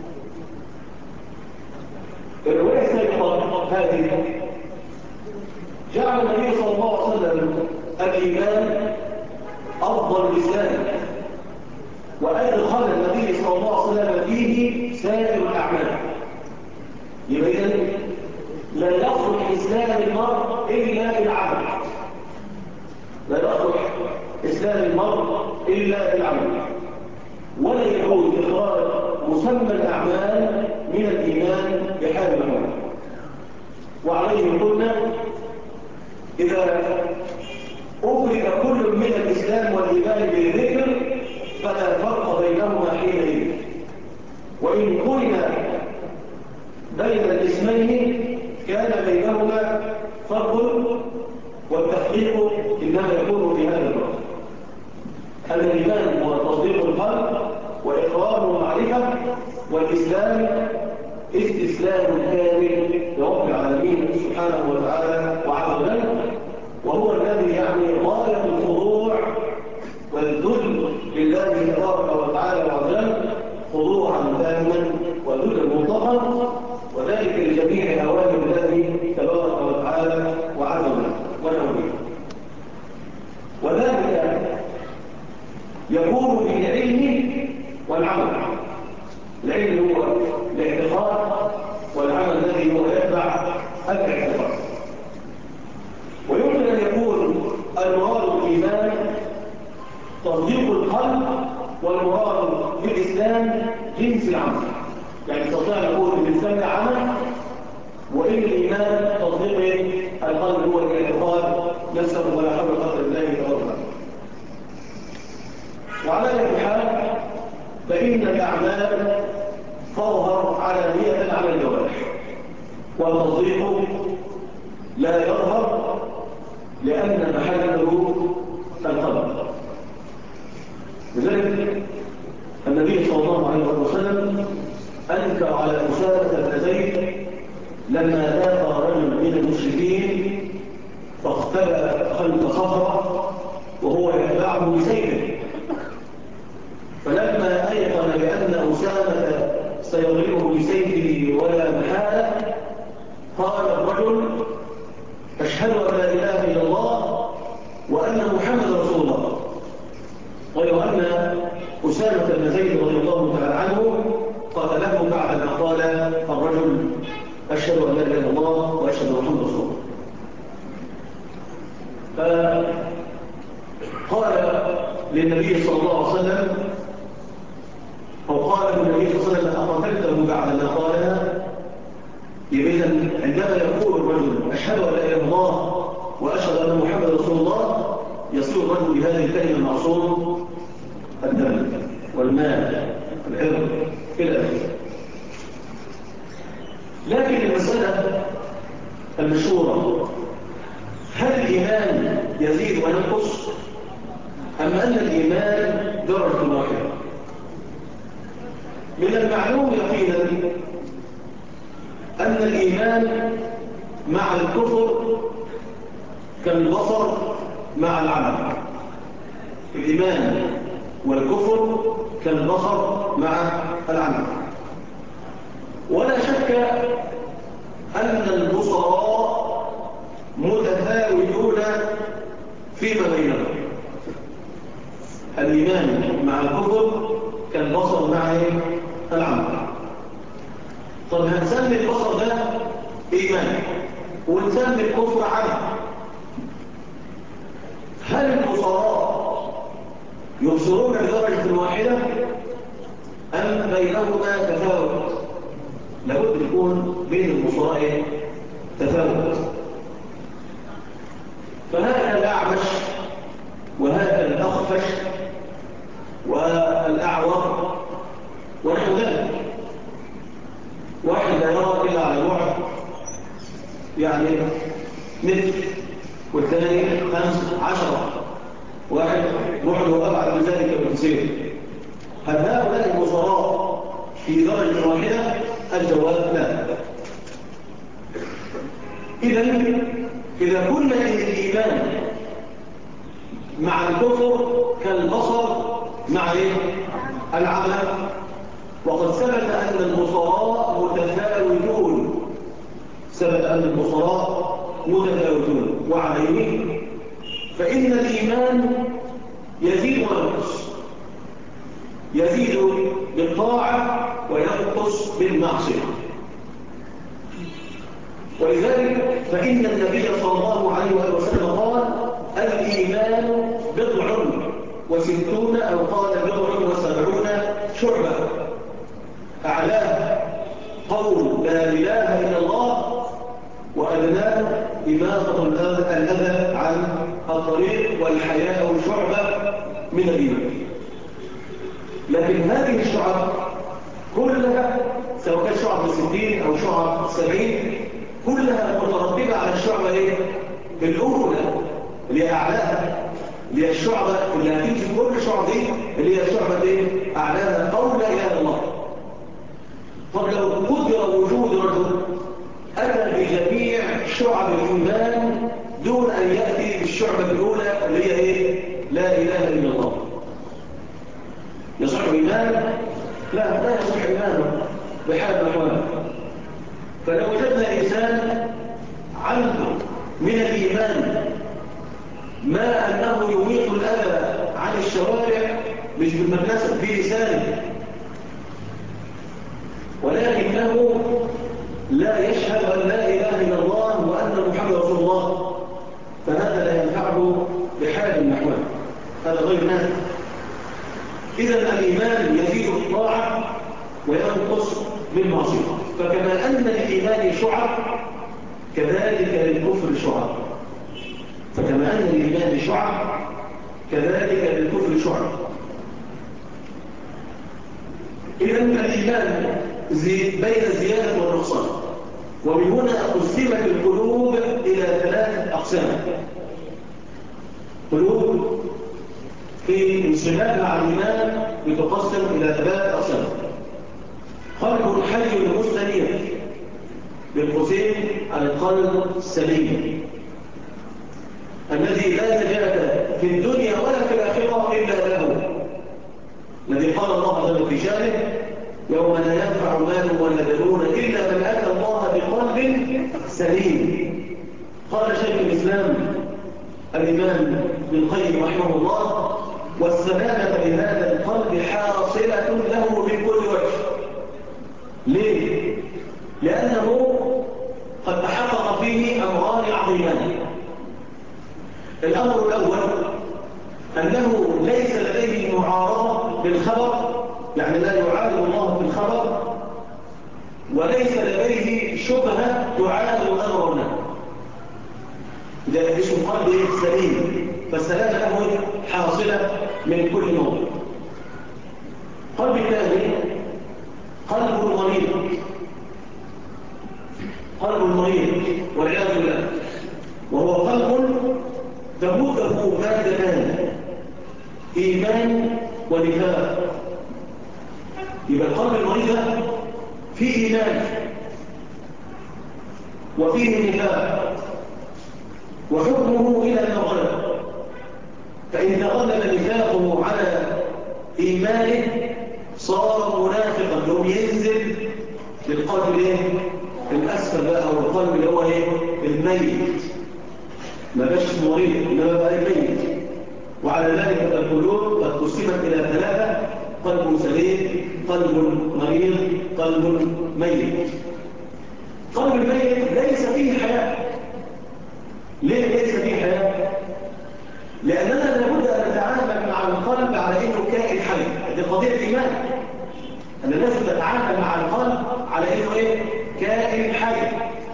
A: الرواية السابقة هذه جعل النبي صلى الله عليه وسلم الإيمان أفضل الإسلام، وأدخل النبي صلى الله عليه وسلم فيه سائر الأعمال. يبقى لا يصلح إسلام المرء إلا بالعمل. لا يصلح إسلام المرء إلا بالعمل، ولا يجوز إخراج مسمى الأعمال من الإيمان بحال الأمر. وعليه قلنا إذا أفرد كل من الإسلام والإيمان بالذكر فلا فرق بينهما حينئذ. وإن قرن بين الاسمين كان بينهما فرق، والتحقيق إنما يكون في هذا الوقت. الإيمان هو تصديق القلب وإقرار ومعرفة، والإسلام استسلام كامل لرب العالمين سبحانه وتعالى وعز وجل، وهو الذي يعني غاية الخضوع والذل لله تبارك وتعالى وعز وجل خضوعا تاما وذلا مطلقا، وذلك لجميع أوامر الله تبارك وتعالى وعز وجل ونعوذ. وذلك يكون بالعلم والعمل. العلم هو الاعتقاد، والعمل الذي هو يتبع الاعتقاد. ويمكن أن يكون المراد بالإيمان تصديق القلب، والمراد بالإسلام جنس العمل. يعني تستطيع أن نقول بالإسلام عمل، وإن الإيمان تصديق القلب هو الاعتقاد نفسه، ولا حول ولا قوة إلا بالله. وعلى أي حال فإن الأعمال تظهر علانية على الجوارح، والتصديق لا يظهر لأن محله القلب. لذلك النبي صلى الله عليه وسلم أنكر على أسامة بن زيد لما لاقى رجل من المشركين فاختبأ خلف صخرة وهو يتبعه بسيفه، فلما أيقن بأن أسامة سيضربه بسيفه ولا محالة قال الرجل أشهد أن لا إله إلا الله وأن محمد رسول الله. غير أن أسامة بن زيد رضي الله تعالى عنه قتله بعد ما قال الرجل أشهد أن لا إله إلا الله وأشهد أن محمد رسول الله. فقال للنبي صلى الله عليه وسلم، أو قال النبي صلى الله عليه وسلم أقتلته بعد ما قالها. إذا عندما يقول الرجل أشهد أن لا إله إلا الله وأشهد أن محمد رسول الله يصير الرجل بهذه الكلمة معصوم الدم والمال والعرض إلى آخره. لكن المسألة المشهورة هل الإيمان يزيد وينقص أم أن الإيمان درجة واحدة؟ من المعلوم يقينا أن الإيمان مع الكفر كالبصر مع العمل. الإيمان والكفر كالبصر مع العمل. ولا شك أن البصراء متفاوتون فيما بينهم. الإيمان مع الكفر كالبصر مع العمى. طب هنسمي البصر ده إيمان ونسمي الكفر عمى. هل البصراء يبصرون بدرجة واحدة أم بينهما تفاوت؟ لابد يكون بين البصراء تفاوت. فهذا الأعمش وهذا الأخفش والأعور ونحو ذلك، واحد لا يرى إلا على بعد يعني متر، والثاني 15، واحد بعده أبعد من ذلك بكثير. هل هؤلاء البصراء في درجة واحدة؟ الجواب لا. إذا كنا الإيمان مع الكفر كالبصر مع العمى، وقد ثبت أن البصراء متفاوتون، ثبت أن البصراء متفاوتون، وعليه فإن الإيمان يزيد وينقص، يزيد بالطاعة وينقص بالمعصية. ولذلك فإن النبي صلى الله عليه وسلم قال الإيمان بضع وستون، أو قال بضع وسبعون شعبة، أعلاه قول لا إله إلا الله، وأدناه إماطة الأذى عن الطريق، والحياء شعبة من الإيمان. لكن هذه الشعب كلها سواء كانت شعب 60 أو شعب 70 كلها مترتبة على الشعبة الأولى اللي هي أعلاها، اللي هي الشعبة اللي هتمشي كل شعب دي اللي هي الشعبة أعلاها قول لا إله إلا الله. طب لو قدر وجود رجل أتى بجميع شعب الإيمان دون أن يأتي بالشعبة الأولى اللي هي لا إله إلا الله، يصح إيمان؟ لا يصح إيمانه بحال الأحوال. فلو وجدنا إنسان عنده من الإيمان ما أنه يميط الأذى عن الشوارع، مش بالمكنسة في لسانه، ولكنه لا يشهد أن لا إله إلا الله وأن محمد رسول الله، فهذا لا ينفعه بحال من الأحوال، هذا غير نافع. إذن الإيمان يزيد بالطاعة وينقص بالمعصية. فكما أن الإيمان شعب كذلك للكفر شعب، فكما أن الإيمان شعب كذلك للكفر شعب. إذن الإيمان بين الزيادة والنقصان، ومن هنا قسمت القلوب إلى 3 أقسام. قلوب في انسجام مع الإيمان بتقسم إلى 3 أقسام. قلب حي مستنير، بالقسم القلب السليم الذي لا نجاة في الدنيا ولا في الآخرة إلا له، الذي قال الله عز وجل في شانه يوم لا ينفع مال ولا بنون إلا من أتى الله بقلب سليم. قال شيخ الإسلام الإمام ابن القيم رحمه الله والسلامة بهذا القلب حاصلة له من كل وجه. ليه؟ لأنه قد تحقق فيه أمران عظيمان. الأمر الأول أنه ليس لديه معارضة بالخبر، يعني لا يعارض الله في الخبر، وليس لديه شبهة تعارض أمرنا. إذا اسم قلب سليم فالسلامة له حاصلة من كل موضع. قلب الثاني قلب المريض، قلب المريض والعياذ بالله، وهو قلب تموته مادتان، إيمان ونفاق. يبقى القلب المريض ده فيه إيمان وفيه نفاق، وحكمه إلى الغلب. فإن تغلب نفاقه على إيمانه صار منافقا، يوم ينزل للقلب الأسفل بقى، أو القلب اللي هو الميت، ما بقاش اسمه مريض إنما بقى ميت. وعلى ذلك القلوب قد قسمت إلى ثلاثة: قلب سليم، قلب مريض، قلب ميت. قلب الميت ليس فيه حياة. ليه ليس فيه حياة؟ لأننا لابد أن نتعامل مع القلب على إنه كائن حي. دي قضية الإيمان، أن لازم نتعامل مع القلب على إنه إيه؟ كائن حي.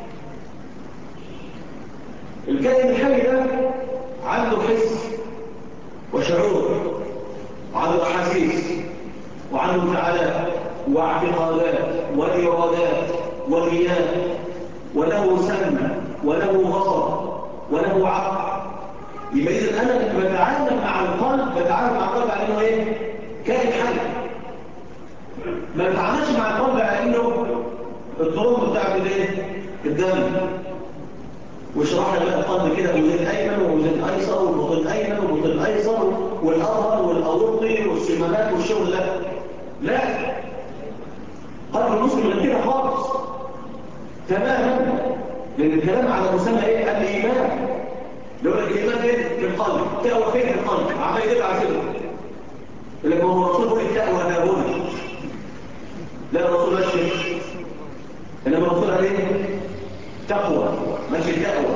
A: الكائن الحي ده عنده حس وشعور، وعنده أحاسيس، وعنده انفعالات واعتقادات وإرادات ونيات، وله سمع وله بصر وله عقل. يبقى إذا أنا بتعامل مع القلب على إنه إيه؟ كائن حي. ما بتعاملش مع القلب على إنه الطرق بتاعت إيه؟ الدم. وشرحنا بقى القلب كده وزن أيمن ووزن أيسر وبطن أيمن وبطن أيسر والأظهر والأورطي والسمامات والشغل ده. لا، قلب المسلم غير كده خالص تماما. لأن الكلام على مسمى إيه؟ الإيمان. لو لك الإيمان فين؟ في القلب. تقوى فين؟ في القلب. عمال يدل على كده. لما هو الرسول يقول التقوى هابون. لا، الرسول ماشي إنما الرسول قال إيه؟ تقوى، ماشي التقوى.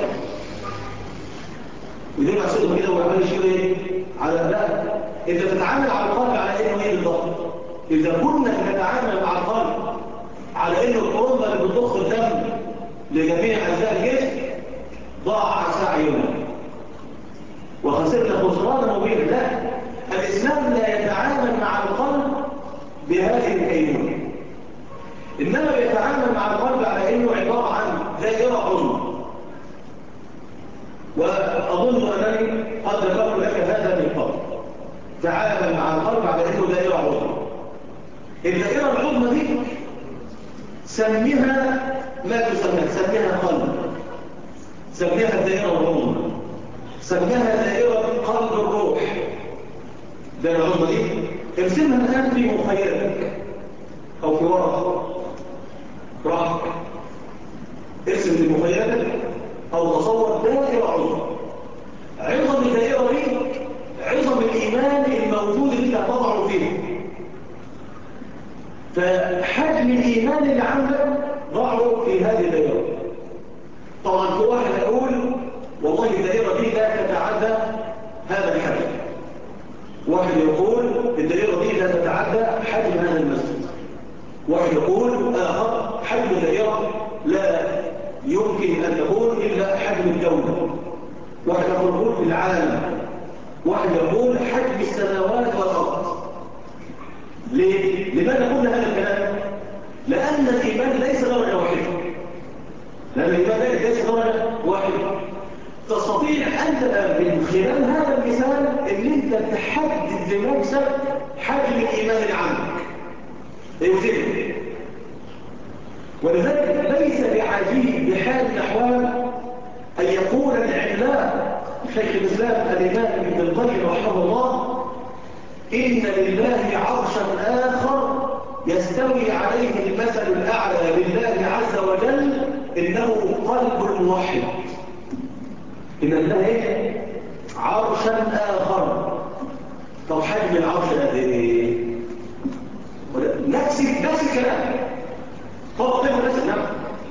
A: ودي معصيته كده وعمال يشير إيه؟ على لا. إذا تتعامل على القلب على إنه إيه بالضبط؟ إذا كنا نتعامل مع القلب على إنه الطرمبة اللي بتضخ الدم لجميع أجزاء الجسم، ضاع سعينا وخسرنا خسرانا مبينا. لا، الإسلام لا يتعامل مع القلب بهذه الكينونة، إنما يتعامل مع القلب على إنه عبارة عن دائرة عظمى. وأظن أنني قد ذكرت لك هذا من قبل. تعامل مع القلب على إنه دائرة عظمى. الدائرة العظمى دي سميها ما تسميها، سميها قلب، سميها الدائرة العظمى، سميها دائرة قلب الروح. الدائرة العظمى دي ارسمها الآن في مخيلتك أو في ورقك. ارسم في مخيلتك أو تصور دائرة عظمى. عظم الدائرة دي عظم الإيمان الموجود اللي انت تضعه فيه. فحجم الإيمان اللي عندك ضعه في هذه الدائرة. طبعا في واحد يقول والله الدائرة دي لا تتعدى هذا الحجم. واحد يقول الدائرة دي لا تتعدى حجم هذا المسجد. واحد يقول آخر حجم الدائرة لا يمكن أن تكون إلا حجم الدولة. واحد يقول في العالم. واحد يقول حجم السماوات والأرض. ليه؟ لماذا قلنا هذا الكلام؟ لأن الإيمان ليس درجة واحدة. لأن الإيمان ليس درجة واحدة. تستطيع أنت من خلال هذا المثال أن أنت تحدد لنفسك حجم الإيمان اللي عندك. يوزنه. ولذلك ليس بعجيب بحال الأحوال أن يقول العلام شيخ الإسلام الإمام ابن القيم رحمه الله إن لله عرشا آخر يستوي عليه المثل الأعلى لله عز وجل إنه قلب الموحد. إن لله إيه؟ عرشا آخر. طب حجم العرش قد إيه؟ نفس الكلام. طبق نفس الكلام.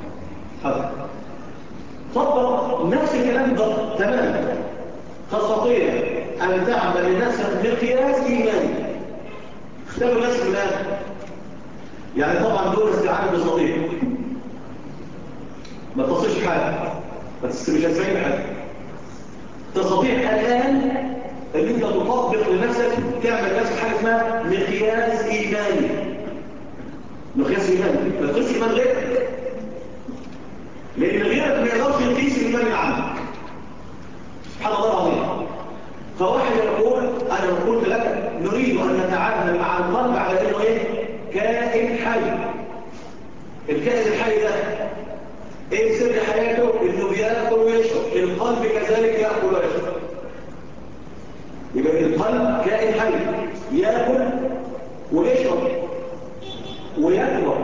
A: طبق نفس الكلام بالضبط تماما. تستطيع أن تعمل لنفسك مقياس إيماني. اختبر نفسك الآن. يعني طبعا دول استعانة بصديق ما تصيش حاجة، ما تستمش هتسعين حاجة. تستطيع الآن أن أنت تطبق لنفسك تعمل لنفسك حاجة اسمها مقياس إيماني. مقياس إيماني ما تقيس إيمان غيرك، لأن غيرك ما يقدرش يقيس الإيمان اللي عندك. سبحان الله العظيم. فواحد يقول أنا قلت لك نريد أن نتعامل مع القلب على إنه إيه؟ كائن حي. الكائن الحي ده إيه سر حياته؟ إنه بيأكل ويشرب. القلب كذلك يأكل ويشرب. يبقى القلب كائن حي يأكل ويشرب ويكبر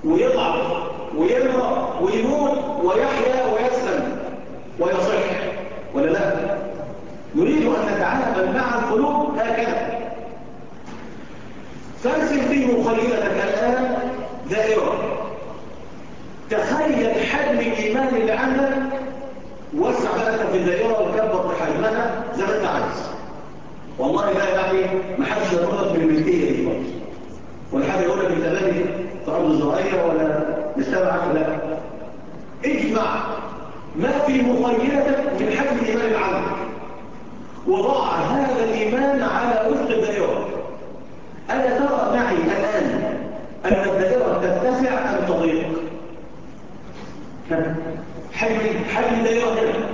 A: ويضعف ويمرض ويموت ويحيا ويسلم ويصح. نريد أن نتعامل مع القلوب هكذا. فارسم في مخيلتك الآن دائرة، تخيل حجم الإيمان اللي عندك، وسع بقى في الدائرة وكبر بحجمها زي ما أنت عايز. والله لا يعني ما حدش يقولك من الملكية دي خالص، ولا حد يقولك أنت بادئ في أرض زراعية ولا مستبعد، لا. اجمع ما في مخيلتك من حجم الإيمان اللي عندك، وضع هذا الإيمان على وفق الدائرة. ألا ترى معي الآن أن الدائرة تتسع أم تضيق؟ حجم الدائرة هنا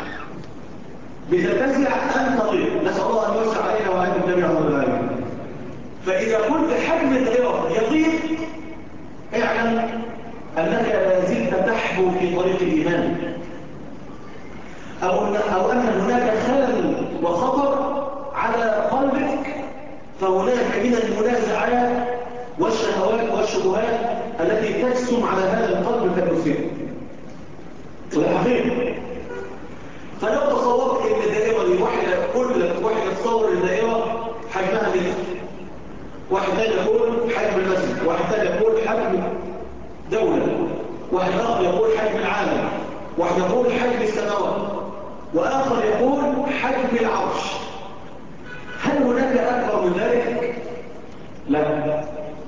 A: بتتسع أم تضيق؟ نسأل الله أن يوسع علينا وعليكم جميعا رب العالمين. فإذا كنت حجم الدائرة يضيق، اعلم أنك لا زلت تحبو في طريق الإيمان، أو أن هناك خلل وخطر على قلبك، فهناك من المنازعات والشهوات والشبهات التي تجسم على هذا القلب كالرسول. وده حقيقة. فلو تصورت ان الدائرة دي واحدة تصور الدائرة حجمها متر، واحد ثاني يقول حجم المسجد، واحد ثاني يقول حجم دولة، واحد آخر يقول حجم العالم، واحد يقول حجم السماوات، وآخر يقول حجم العرش. هل هناك أكبر من ذلك؟ لا.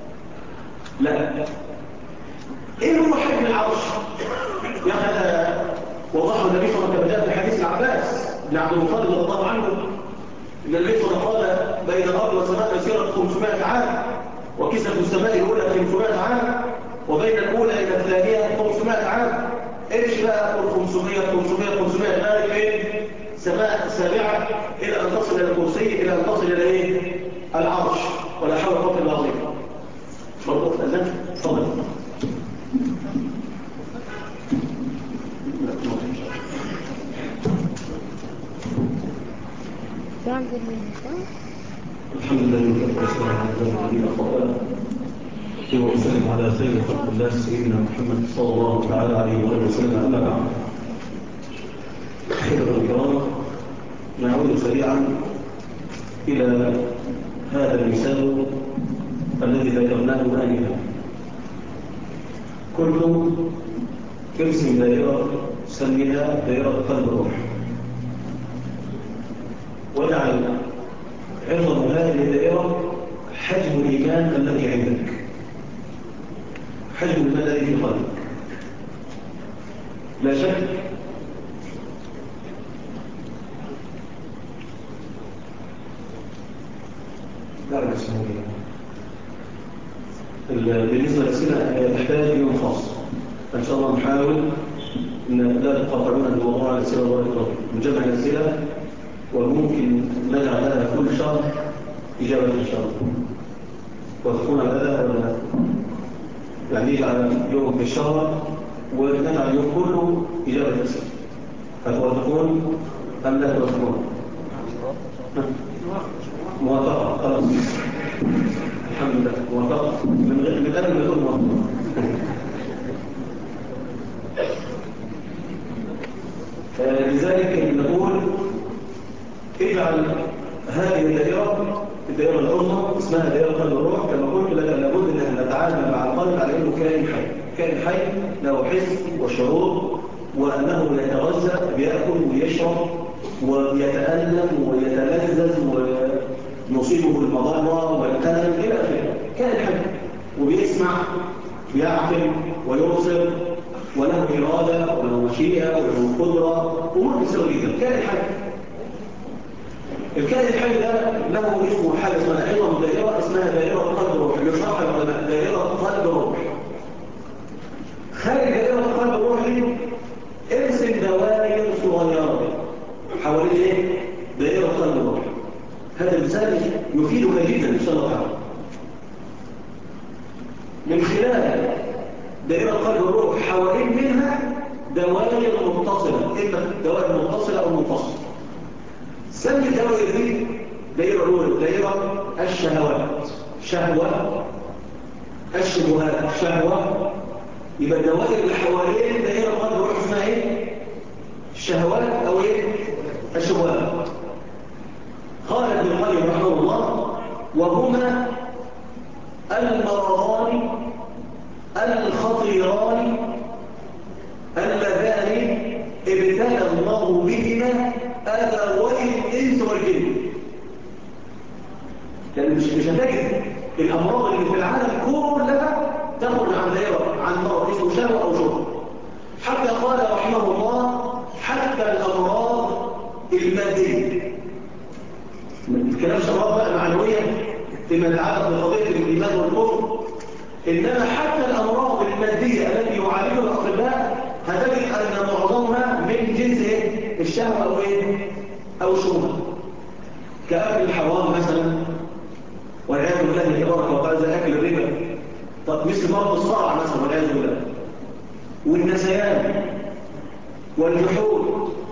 A: إيه هو حجم العرش؟ يعني وضحه النبي صلى الله عليه وسلم في حديث العباس بن عبد المطلب رضي الله عنه، ان النبي صلى الله عليه وسلم قال بين الارض والسماء مسيره 500 عام، وكسف السماء الاولى 500 عام، وبين الاولى الى الثانيه 500 عام. ايش بقى اقول 500 ذلك ايه؟ سماء سابعه الى ان تصل الى الكرسي، الى ان تصل الى ايه؟ العرش. ولا حول ولا قوه الا بالله. برضه اذن تفضل. الحمد لله والصلاة والسلام على نبينا محمد وسلم على خير خلق الله سيدنا محمد صلى الله تعالى عليه وآله وسلم. أما بعد، أحبة الكرام، نعود سريعا إلى هذا المثال الذي ذكرناه آنفا. كل ارسم دائرة سميها دائرة قلب الروح، واجعل عظم هذه الدائرة حجم الإيمان الذي عندك، حجم الإيمان الذي في قلبك. لا شك بالنسبة للأسئلة تحتاج يوم خاص إن شاء الله. نحاول أن لا تقاطعونا بموضوع الأسئلة الله يطلق نجمع الأسئلة، وممكن نجعل لها كل شهر إجابة إن شاء الله. وتكون هذا ولا يعني يجعل يوم في الشهر ونجعل يوم كله إجابة أسئلة. فتوافقون أم لا توافقون؟ موافقة. خلاص الحمد لله موافقة من قبل ما تكون موافقة. لذلك نقول اجعل هذه الدائرة العظمى اسمها دائرة قلب الروح. كما قلت لك لابد ان نتعامل مع القلب على انه كائن حي له حس وشعور، وانه يتغذى بيأكل ويشرب ويتألم ويتلذذ ويصيبه المضرة والألم إلى آخره. كائن حي وبيسمع ويعقل ويبصر وله إرادة وله مشيئة وله قدرة أمور كثيرة جدا. كائن حي. الكائن الحي ده له اسمه حاجة اسمها عظم دائرة اسمها دائرة قلب الروح. يشرح العلماء دائرة قلب الروح. خارج دائرة قلب الروح دي ارسم دوائر صغيرة حوالين ايه؟ دائرة قلب الروح. هذا المثال يفيدك جدا ان شاء الله تعالى. من خلال دائرة قلب الروح حوالين منها دوائر متصلة، إما دوائر متصلة أو منفصلة. سمي الدوائر دي دائرة الأولى دائرة الشهوات، شهوة، الشبهات، شهوة. يبقى الدوائر اللي حوالين دائرة قلب الروح اسمها ايه؟ الشهوات أو ايه؟ الشبهات. وهما المرضان الخطيران اللذان ابتلى الله بهما أبوي الإنس والجن. يعني مش هتجد الأمراض اللي في العالم كلها تخرج عن دائرة عن مرض اسمه شهوة أو شهوة. حتى قال رحمه الله حتى الأمراض المادية. الكلام شراب بقى معنوية فيما يتعلق بقضية الإيمان والكفر، إنما حتى الأمراض المادية التي يعالجها الأطباء هتجد أن معظمها من جنس الشهوة أو أو الشبهة، كأكل الحرام مثلا والعياذ بالله تبارك وتعالى، زي أكل الربا، طب مثل مرض الصرع مثلا والعياذ بالله، والنسيان والجحود،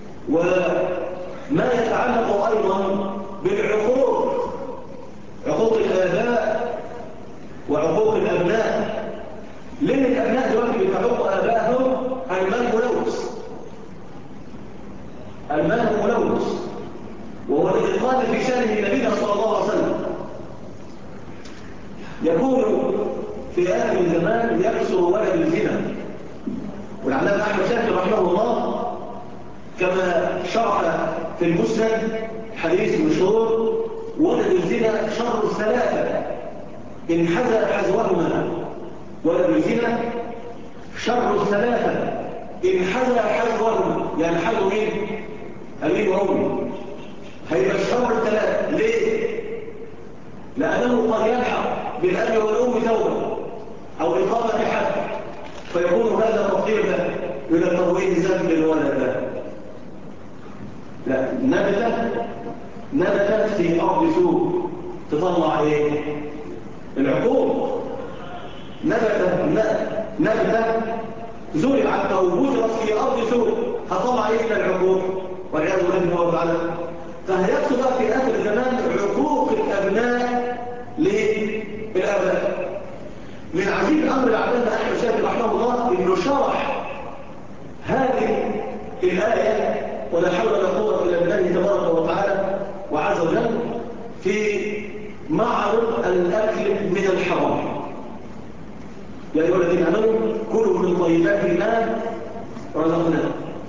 A: وما يتعلق أيضا بالعقوق، عقوق الآباء وعقوق الأبناء. لأن الأبناء دلوقتي بيتعقوا آبائهم المال ملوث، المال ملوث، وهو الذي قال في شأنه النبي صلى الله عليه وسلم يقول في آخر الزمان يكسر ولد الزنا. والعلامة أحمد شاكر رحمه الله كما شرح في المسند حديث مشهور ولد الزنا شر الثلاثة إن حذى حذوهما. ولد الزنا شر الثلاثة إن حذى حذوهما، يعني حذو مين؟ أمين وأمي. هيبقى الشر الثلاثة. ليه؟ لأنه قد يلحق بالأب والأم توبة أو إقامة حد، فيكون هذا تطهير له من التطويل ذنب الولد ده. لا، نبتت في أرض سوء تطلع العقوق. نبتة زرعت أو بذرت في أرض سوء هتطلع من العقوق والعياذ بالله تعالى. فهيحصل بقى في آخر الزمان عقوق الأبناء للآباء. من عجيب الأمر العلامة أحمد شاكر رحمه الله إنه شرح هذه الآية ولا حول ولا قوة إلا بالله تبارك وتعالى وعز وجل في معرض الأكل من الحرام. يا أيها الذين آمنوا كلوا من طيبات ما رزقناكم.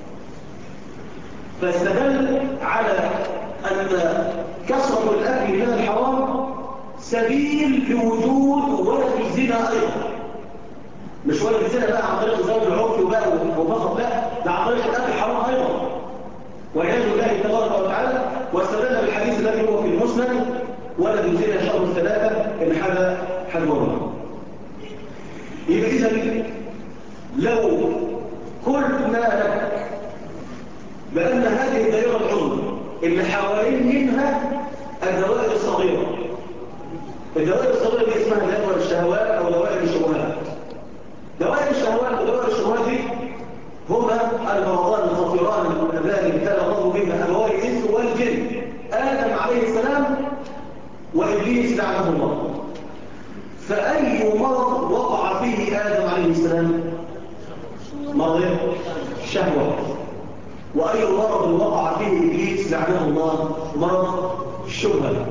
A: فاستدل على أن كثرة الأكل من الحرام سبيل لوجود ولد الزنا أيضا. مش ولد الزنا بقى عن طريق الزواج العرفي وبقى وفقط، لا، ده عن طريق الأكل الحرام أيضا والعياذ بالله تبارك وتعالى. واستدل بالحديث الذي هو في المسند ولد الزنا شر الثلاثة إن حذوهما. يبقى إذا لو قلنا لك بأن هذه الدائرة العظمى اللي حوالين منها الدوائر الصغيرة، الدوائر الصغيرة دي اسمها دوائر الشهوات أو دوائر الشبهات. دوائر الشهوات ودوائر الشبهات دي هما المرضان الخطيران اللذان ابتلى الله بهما أبوي الإنس والجن، آدم عليه السلام وإبليس لعنه الله. فأي مرض وقع فيه آدم عليه السلام؟ مرض الشهوة. وأي مرض وقع فيه إبليس لعنه الله؟ مرض الشبهة.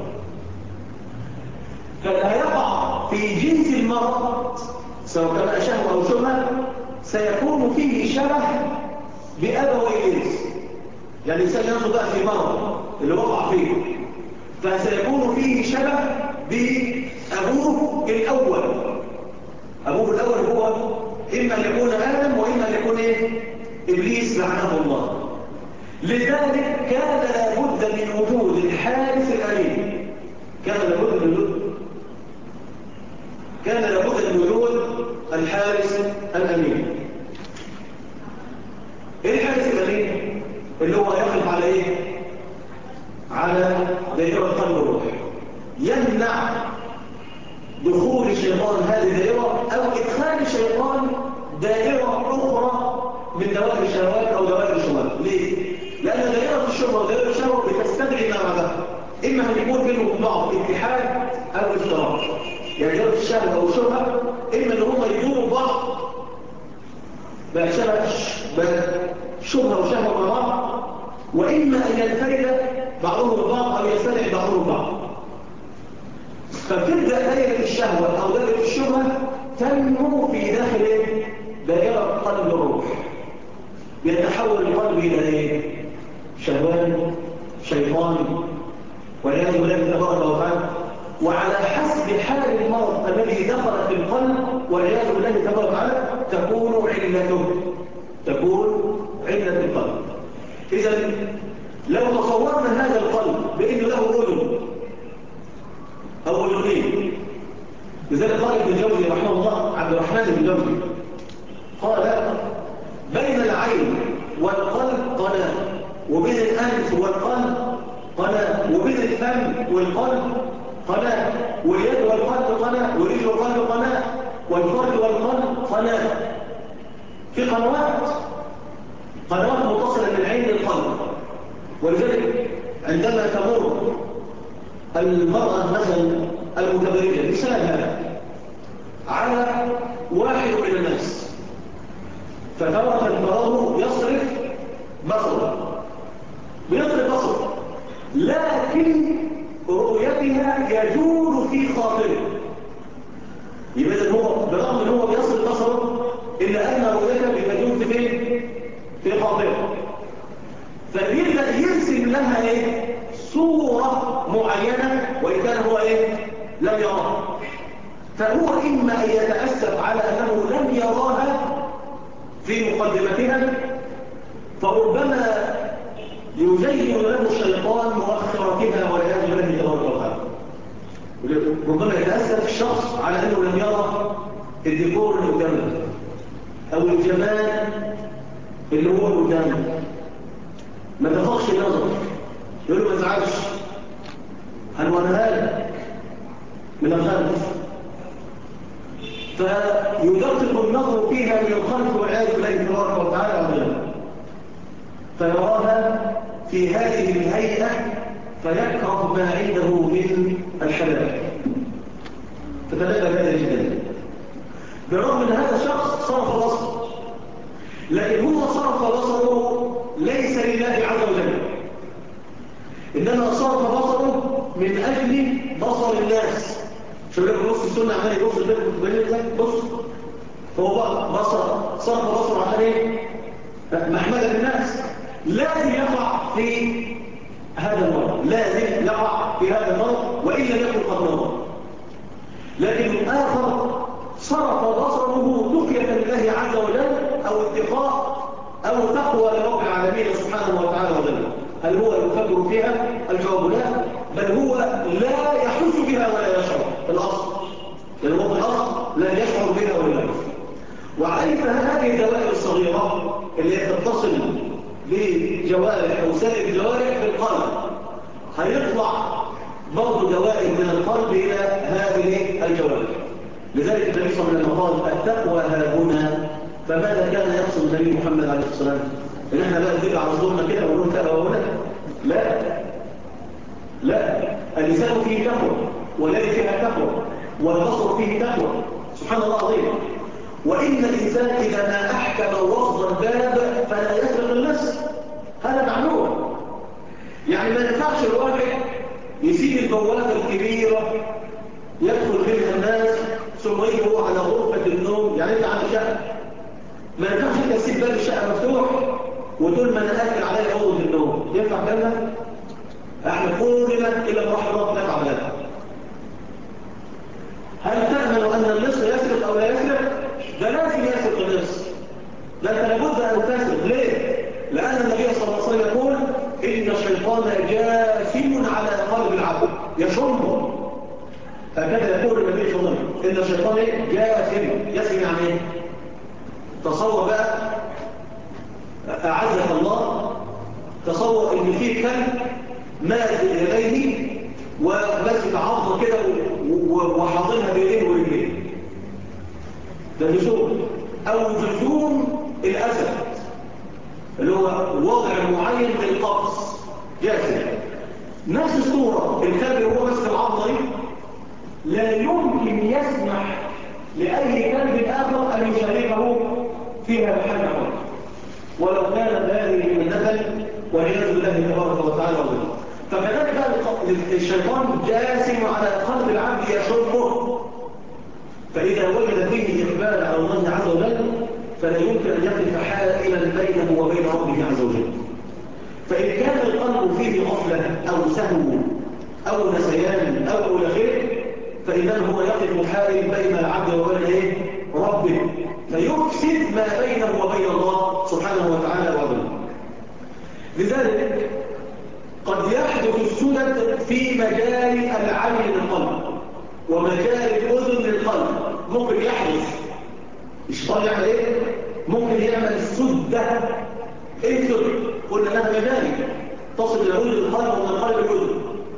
A: فلا يقع في جنس المرض سواء كان شهوة أو شبهة سيكون فيه شبه بأبوي الإنس. يعني الإنسان ينظر بقى في مرض اللي وقع فيه فسيكون فيه شبه بأبوه الأول. أبوه الأول هو إما أن يكون آدم وإما أن يكون إبليس لعنه الله. لذلك كان لابد من وجود الحارس الأمين. كان لابد من وجود الحارس الأمين. إيه الحارس الأمين؟ اللي هو يقف على إيه؟ على دائرة قلب الروح، يمنع دخول الشيطان هذه الدائرة أو إدخال الشيطان دائرة أخرى من دوائر الشهوات أو دوائر الشهوات. ليه؟ لأن دائرة الشهوة ودائرة الشهوة بتستدعي ما بعدها، إما أن يكون بينهم بعض اتحاد أو افتراق. يعني دائرة الشهوة أو الشهوة إما أن هم يدوروا بعض بقى شبهة وشهوة مع بعض، وإما أن ينفرد بعضهم البعض أو يستدعي بعضهم البعض. فبتبدأ دائرة الشهوة أو دائرة الشبهة تنمو في داخل دائرة قلب الروح. يتحول القلب إلى شهوان شيطاني والعياذ بالله تبارك وتعالى. وعلى حسب حال المرض الذي دخل في القلب والعياذ بالله تبارك وتعالى تكون علة القلب. إذا لو تصورنا هذا القلب بأنه له أذن أو أذنين، لذلك قال ابن الجوزي رحمه الله، عبد الرحمن بن الجوزي قال: بين العين والقلب قناة، وبين الأنف والقلب قناة، وبين الفم والقلب قناة، واليد والقلب قناة، والرجل والقلب قناة، والفرد والقلب قناة. في قنوات متصلة من العين للقلب. ولذلك عندما تمر المرأة مثلا المتبرجة مثالها على واحد من الناس فترى المرأة يصرف بصره، لكن رؤيتها يجول في خاطره. يبقى هو برغم ان هو بيصرف بصره الا ان رؤيتها بتجول في خاطره. فبيبدأ يرسم لها صورة معينة وإن كان هو لم يراها. فهو إما أن يتأسف على أنه لم يراها في مقدمتها، فربما يزين له الشيطان مؤخرتها والعياذ بالله تبارك وتعالى. ربما يتأسف الشخص على أنه لم يرى الديكور اللي قدامه أو الجمال اللي هو قدامه، ما تفقش النظر، يقول له ما تزعلش هنوريها لك من الخلف، فيدقق النظر فيها من الخلف والعياذ بالله تبارك وتعالى عظيما، فيراها في هذه الهيئة فيكره ما عنده من الحلال. فتنبه هذا جدا. برغم ان هذا الشخص صرف بصره، لكن هو صرف بصره ليس لله عز وجل، إنما صرف بصره من أجل بصر الناس. شو لك نص السنة عمال يبص البيت بص، هو بقى صرف بصره عشان محمدة الناس. لازم يقع في هذا المرض وإن لم يكن قد مرض. لكن الآخر صرف بصره تقية لله عز وجل أو اتقاء أو تقوى لرب العالمين سبحانه وتعالى وجل. هل هو يفكر فيها؟ الجواب لا، بل هو لا يحس بها ولا يشعر في الأصل، لأن هو في الأصل لا يشعر بها ولا يشعر. وعليه هذه الدوائر الصغيرة اللي تتصل بجوارح أو سائر الجوارح في القلب هيطلع برضه دوائر من القلب إلى هذه الجوارح. لذلك النبي صلى الله عليه وسلم قال: التقوى ها هنا. فماذا كان يقصد النبي محمد عليه الصلاة والسلام؟ إن احنا بقى نزيد على صدورنا كده ونقول تقوى هنا؟ لا، اللسان فيه تقوى والذي فيها تقوى والبصر فيه تقوى. سبحان الله العظيم. وإن الإنسان إذا ما أحكم وصل الباب فلا يسرق النفس، هذا معلوم. يعني ما ينفعش الواحد يسيب البوابة الكبيرة يدخل منها الناس ثم يجوا على غرفة النوم. يعني انت عندك شقة، ما ينفعش انت تسيب باب الشقة مفتوح وتقول ما انا قافل عليا اوضه النوم. ينفع كده؟ احنا كلنا الا رحمه الله نفعل هذا. هل تأمن ان اللص يسرق او لا يسرق؟ ده لازم يسرق اللص، ده انت لابد ان تسرق. ليه؟ لان النبي صلى الله عليه وسلم يقول: ان الشيطان جاثم على قلب العبد يشمه. هكذا يقول النبي صلى الله عليه وسلم: ان الشيطان جاثم يعني ايه؟ تصور بقى أعزك الله، تصور ان في كلب ماسك يديه وماسك عظمه كده وحاضنها بيديه ورجليه. ده لزوم او لزوم الاسد اللي هو وضع معين للقبض جاثم. نفس الصوره الكلب وهو ماسك العظمه دي لا يمكن يسمح لاي كلب اخر ان يشاركه فيها بحال حر ولو كان هذه من النفل والعياذ بالله تبارك وتعالى وبه. فكذلك الشيطان جاسم على قلب العبد يشمه، فإذا وجد فيه إقبال على الله عز وجل فلا يمكن أن يقف حائلا بينه وبين ربه عز وجل. فإن كان القلب فيه غفلة أو سهو أو نسيان أو إلى آخره فإنه هو يقف حائل بين العبد وبين ربه، فيفسد ما بينه وبين الله سبحانه وتعالى وعظمه. لذلك قد يحدث السدد في مجال العين للقلب ومجال الأذن للقلب. ممكن يحدث الشيطان يعمل ايه؟ ممكن يعمل سدة. ايه سدة؟ قلنا لها مجال تصل إلى أذن القلب ومن القلب الأذن.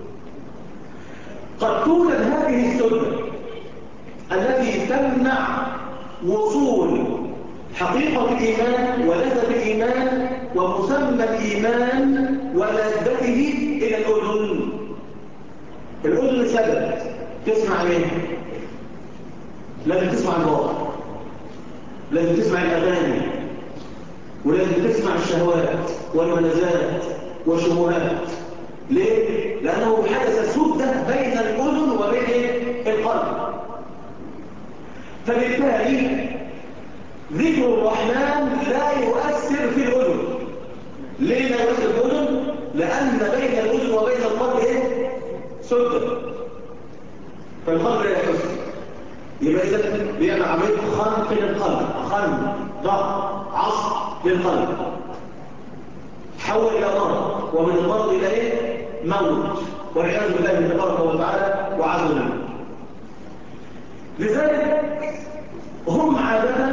A: قد توجد هذه السدة التي تمنع وصول حقيقة الإيمان ولذة الإيمان ومسمى الإيمان ولذته إلى الأذن. الأذن سبب تسمع ايه؟ لازم تسمع الواقع، لازم تسمع الأغاني، ولازم تسمع الشهوات والملذات والشبهات. ليه؟ لأنه حدث سدة بين الأذن وبين القلب. فبالتالي ذكر الرحمن لا يؤثر في الأذن. ليه لا يؤثر في الأذن؟ لأن بين الأذن وبين القلب سدة، فالقلب لا يحس. يبقى إذا بيعمل عملية خنق للقلب، ضغط عصب للقلب، تحول إلى مرض، ومن المرض إلى موت، والعياذ بالله تبارك وتعالى وعز وجل. لذلك هم عادة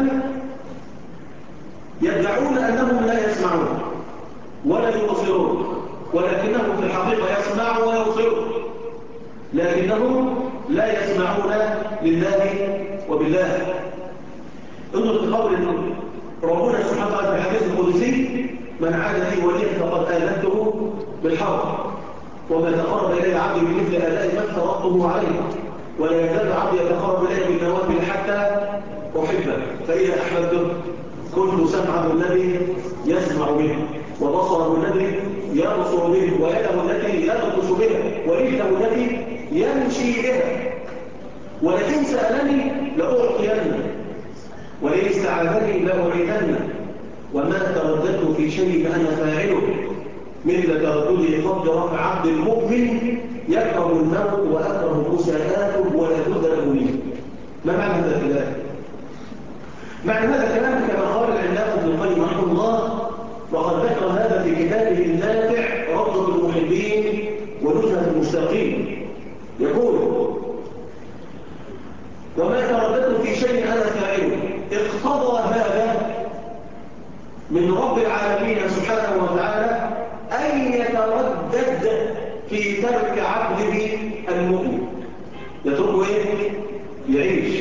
A: يدعون أنهم لا يسمعون ولا يبصرون، ولكنهم في الحقيقة يسمعون ويبصرون، لكنهم لا يسمعون لله وبالله. انظر في قول ربنا سبحانه وتعالى في الحديث القدسي: من عاد لي وليا فقد آذنته بالحرب، وما تقرب إلي عبدي بمثل آلاء ما افترضته عليه، ولا يزال عبدي يتقرب إلي بالنوافل حتى أحبه، فإذا أحببته كنت سمعه الذي يسمع به، وبصره الذي يبصر به، ويده التي يبطش بها، ورجله التي يمشي بها، ولئن سألني لأعطينه، ولئن استعاذني لأعيذنه، وما ترددت في شيء أنا فاعله مثل ترددي قبل رفع عبد المؤمن يكره الموت وأكره مساءاته ولا بد له منه. ما معنى هذا الكلام؟ معنى هذا الكلام كما قال العلامة ابن القيم رحمه الله، وقد ذكر هذا في كتابه النافع روضة المحبين ونزهة المشتاقين، يقول: وما ترددت في شيء أنا فاعله. اقتضى هذا من رب العالمين سبحانه وتعالى أن يتردد في ترك عبده المؤمن. يتركه يعيش.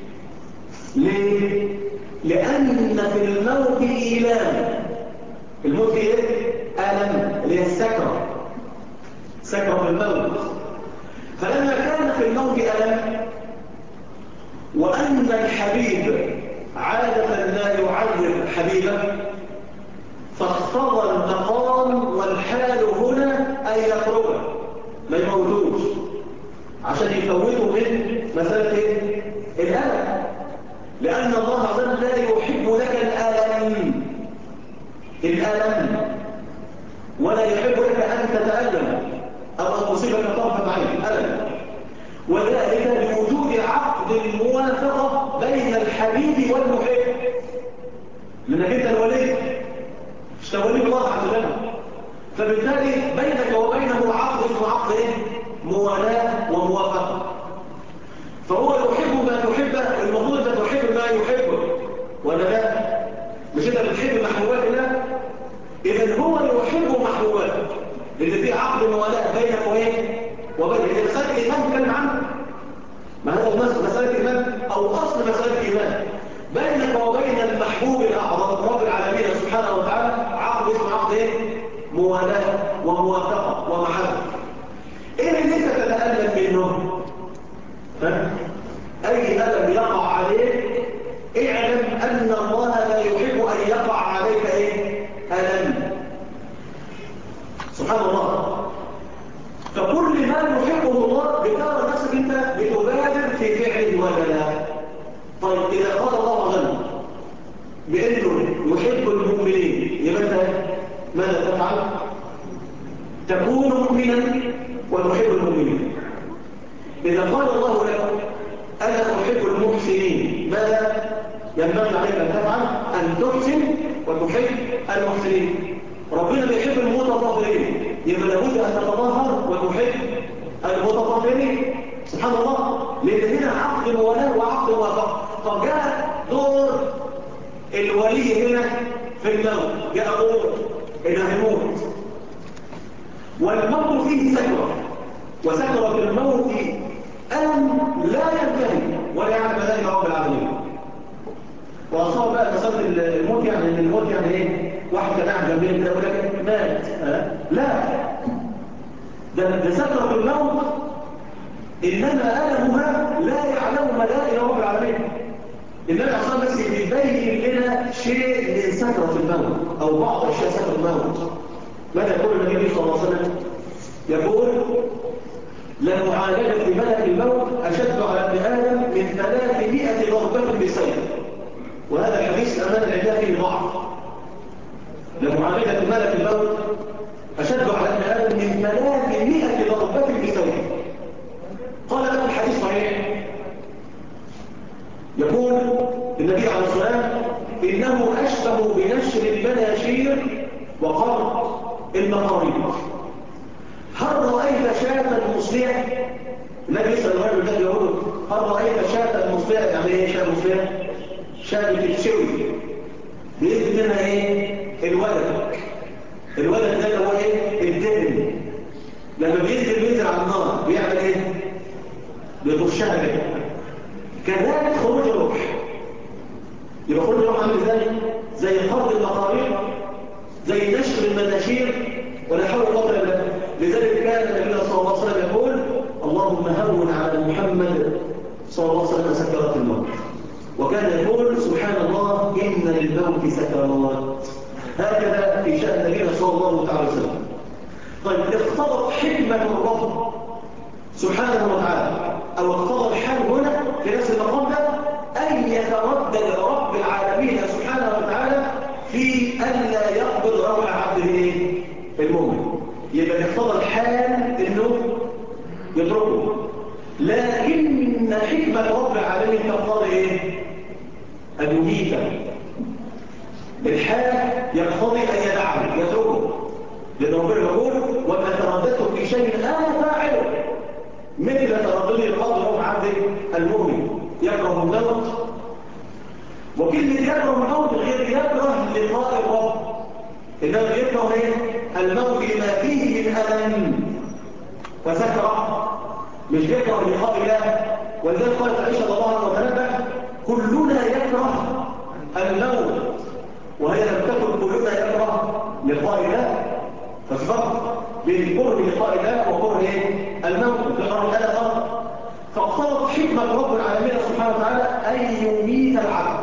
A: ليه؟ لأن في الموت إيلام. الموت ألم، اللي هي السكرة، سكرة الموت. فلما كان في الموت ألم، وأن الحبيب عادة لا يعذب حبيبه، فاقتضى الانتقام والحال هنا أن يتركه، ما يموتوش عشان يفوتوا من مسألة الألم، لأن الله عز وجل لا يحب لك الألم ولا يحب لك أن تتألم أو أن تصيبك طرفة عين ألم، وذلك لوجود عقد الموافقة بين الحبيب والمحب. لأنك أنت الولي، مش تولي الله عز وجل، فبالتالي بينك وبينه عقد اسمه عقد موالاة وموافقة. فهو يحب ما تحبه، المفروض أنت تحب ما يحبه ولا لا؟ مش أنت بتحب محبوبات الله؟ إذن هو يحب محبوبات، لأن في عقد موالاة بينك وبين مسألة الإيمان كلمة عنه. ما هذا مسألة إيمان أو أصل مسألة إيمان بينك وبين المحبوب الأعظم رب العالمين سبحانه وتعالى، عقد اسمه عقد موالاة وموافقة ومحبة. إيه اللي أنت تتألم منه؟ أي ألم يقع عليك اعلم أن الله لا يحب أن يقع عليك ألم. سبحان الله. فكل كل ما يحبه الله بترى نفسك انت بتبادر في فعله ولا لا؟ طيب اذا قال الله غني بانه يحب المؤمنين يبقى انت ماذا تفعل؟ تكون مؤمنا وتحب المؤمنين. اذا قال الله لك انا احب المحسنين ماذا ينبغي عليك ان تفعل؟ ان تحسن وتحب المحسنين. ربنا بيحب المتطهرين يبقى لابد ان تتطهر وتحب المتطهرين. سبحان الله، لان هنا عقد مولاه وعقد موافقه. طب جاء دور الولي هنا في الموت، جاء دور انه هيموت والموت فيه سكره، وسكره الموت ألم لا ينتهي ولا يعلم ذلك رب العالمين. وأصاب بقى مسألة الموت يعني ان الموت يعني ايه؟ واحد كان قاعد جنبين كده يقول لك مات. لا، ده سكرة الموت إنما ألمها لا يعلم ملائكة رب العالمين. النبي أصلا بس يبين لنا شيء من سكرة الموت أو بعض أشياء سكرة الموت. ماذا يقول النبي صلى الله عليه وسلم؟ يقول لمعالجة ملك الموت أشد على ابن آدم من 300 ضربة بسيف. وهذا الحديث أمام العلماء فيه ضعف. لمعالجة ملك الموت أشد على ابن آدم من 300 ضربة بسيف. قال لك الحديث صحيح، يقول النبي عليه الصلاة والسلام إنه أشبه بنشر المناشير وقرض المقارير. هل رأيت شاة مصلحة؟ النبي يسأل الرجل الذي يقول هل رأيت شاة مصلحة؟ يعني ايه شاة مصلحة؟ شاة بتتشوي بينزل منها ايه؟ الولد ده هو ايه؟ الدهن. لما بينزل على النار بيعمل ايه؟ بيطشها كده. كذلك خروج الروح. يبقى خروج الروح عامل ازاي؟ زي قرض المقارير، زي نشر المناشير، ولا حول ولا قوة الا بالله. لذلك كان النبي صلى الله عليه وسلم يقول اللهم هون على محمد صلى الله عليه وسلم سكرات الموت. وكان يقول سبحان الله إن للموت سكرات. هكذا في شأن النبي صلى الله عليه وسلم. طيب اقتضت حكمة الرب سبحانه وتعالى أو اقتضى الحال هنا في نفس المقام ده أن يتردد رب العالمين سبحانه وتعالى في أن لا يقبض روح عبده المؤمن. يبقى اقتضى الحال انه يتركه، لكن حكمة رب العالمين تقتضي ايه؟ ان يميته. الحال يقتضي ان يدعه يتركه، لان ربنا يقول وما ترددتم في شيء انا فاعله مثل تردد القبض روح عبد المؤمن. يكره الموت، وكلمة يكره الموت غير يكره لقاء الرب، إنما يكره الموت لما فيه من ألم وسكرة، مش يكره لقاء الله. ولذلك قالت عائشة رضي الله عنها كلنا يكره الموت، وهي لم تكن كلنا يكره لقاء الله. فالفرق بين كره لقاء الله وكره الموت في الأرض الألم. فاقتضت حكمة رب العالمين سبحانه وتعالى أن يميت العبد،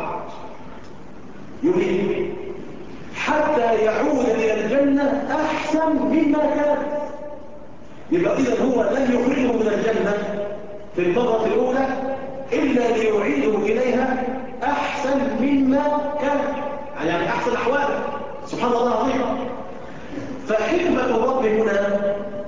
A: يميت حتى يعود إلى الجنة أحسن مما كان. يبقى إذا هو لن يخرجه من الجنة في المرة الأولى إلا ليعيده إليها أحسن مما كان، يعني أحسن أحواله. سبحان الله العظيم. فحكمة الرب هنا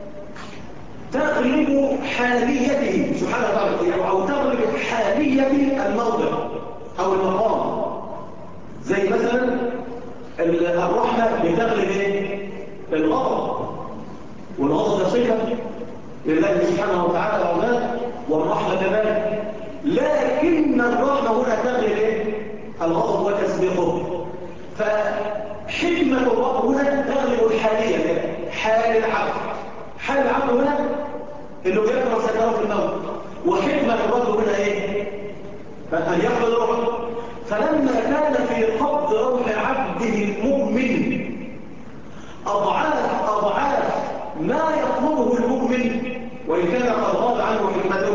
A: تغلب حاليته سبحانه وتعالى، أو تغلب حالية الموضع أو المقام. زي مثلا الرحمة بتغلب الغضب، والغضب صفة لله سبحانه وتعالى العباد، والرحمة كذلك. لكن الرحمة هنا تغلب الغضب وتسبقه. فحكمة الرب هنا تغلب الحالية، حال العبد. حال العبد هنا انه يكره سكرات الموت، وحكمة الرب هنا ايه؟ أن يقبل روحه. فلما كان في قبض روح عبده المؤمن أضعاف ما يطلبه المؤمن، وإن كان قد غاب عنه حكمته،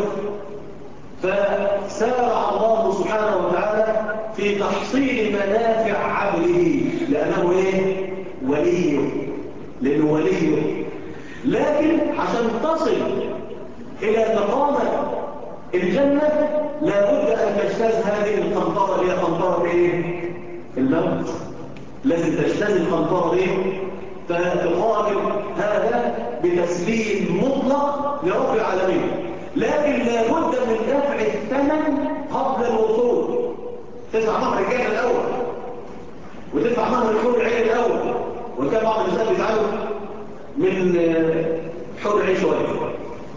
A: فسارع الله سبحانه وتعالى في تحصيل منافع عبده، لأنه وليه، لأنه وليه. لكن عشان تصل الجنة لابد أن تجتاز هذه القنطرة، هي قنطرة إيه؟ الموت. لازم تجتاز القنطرة دي، فتقابل هذا بتسليم مطلق لرب العالمين. لكن لابد من دفع الثمن قبل الوصول. تدفع مهر الجنة الأول، وتدفع مهر الحور العين الأول، وكان بعض النساء بيزعلوا من حور العين شوية.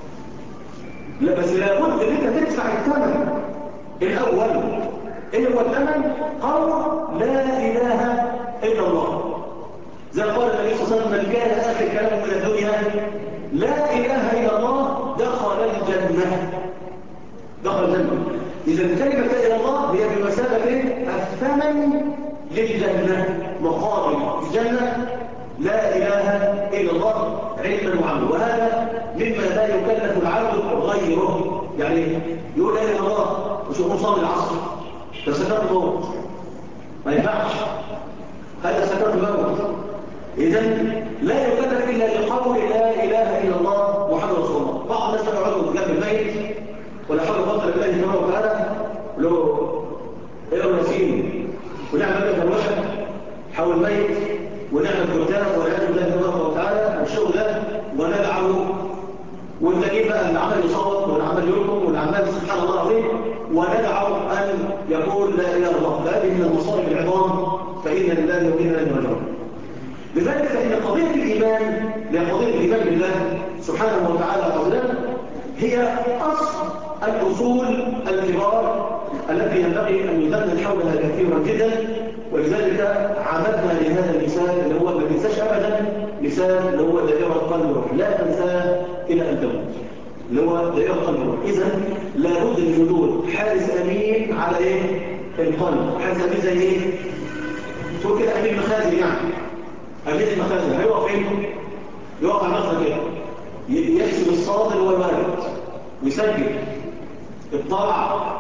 A: لا بس لابد ان انت تدفع الثمن الاول. اللي هو الثمن قول لا اله الا الله. زي قال النبي صلى الله عليه وسلم: من كان اخر كلامه من الدنيا لا اله الا الله دخل الجنه. دخل الجنه. اذا كلمه لا اله الا الله هي بمثابه الثمن للجنه، مقابل الجنه لا إله إلا الله علما وعملا. وهذا مما لا يكلف العبد غيره. يعني يقول لا إله إلا الله وشوفوا صلي العصر، ده سكرت الموت، ما ينفعش، هذا سكرت الموت. إذن لا يكلف إلا بقول لا إله إلا الله محمد رسول الله. بعض الناس يقعدوا جنب الميت ولا حول ولا قوة إلا بالله تبارك وتعالى له إيه ياسين ونعمل له دروشه حول الميت ونعمل كتاب والعياذ بالله تبارك وتعالى الشغل ده وندعه، والتجيب بقى اللي عمال يصوت واللي عمال يلقم واللي عمال سبحان الله العظيم، وندعه ان يقول لا اله الا الله. فهذه من المصائب العظام، فإن لله وإنا إليه راجعون. لذلك فإن قضية الإيمان لقضية الإيمان بالله سبحانه وتعالى عز وجل هي أصل الأصول الكبار التي ينبغي أن يذنن حولها كثيرا جدا. ولذلك عمدنا لهذا المثال اللي هو ما تنساش أبدا، مثال اللي هو دائرة قلب الروح، لا تنساه إلى أن تموت، اللي هو دائرة قلب الروح. إذا لابد من وجود حارس أمين على إيه؟ القلب. حارس أمين زي إيه؟ تقول كده أمين مخازن، يعني أمين المخازن هيقف فين؟ يقف على المخزن كده، يحسب الصادر والوارد ويسجل الطلع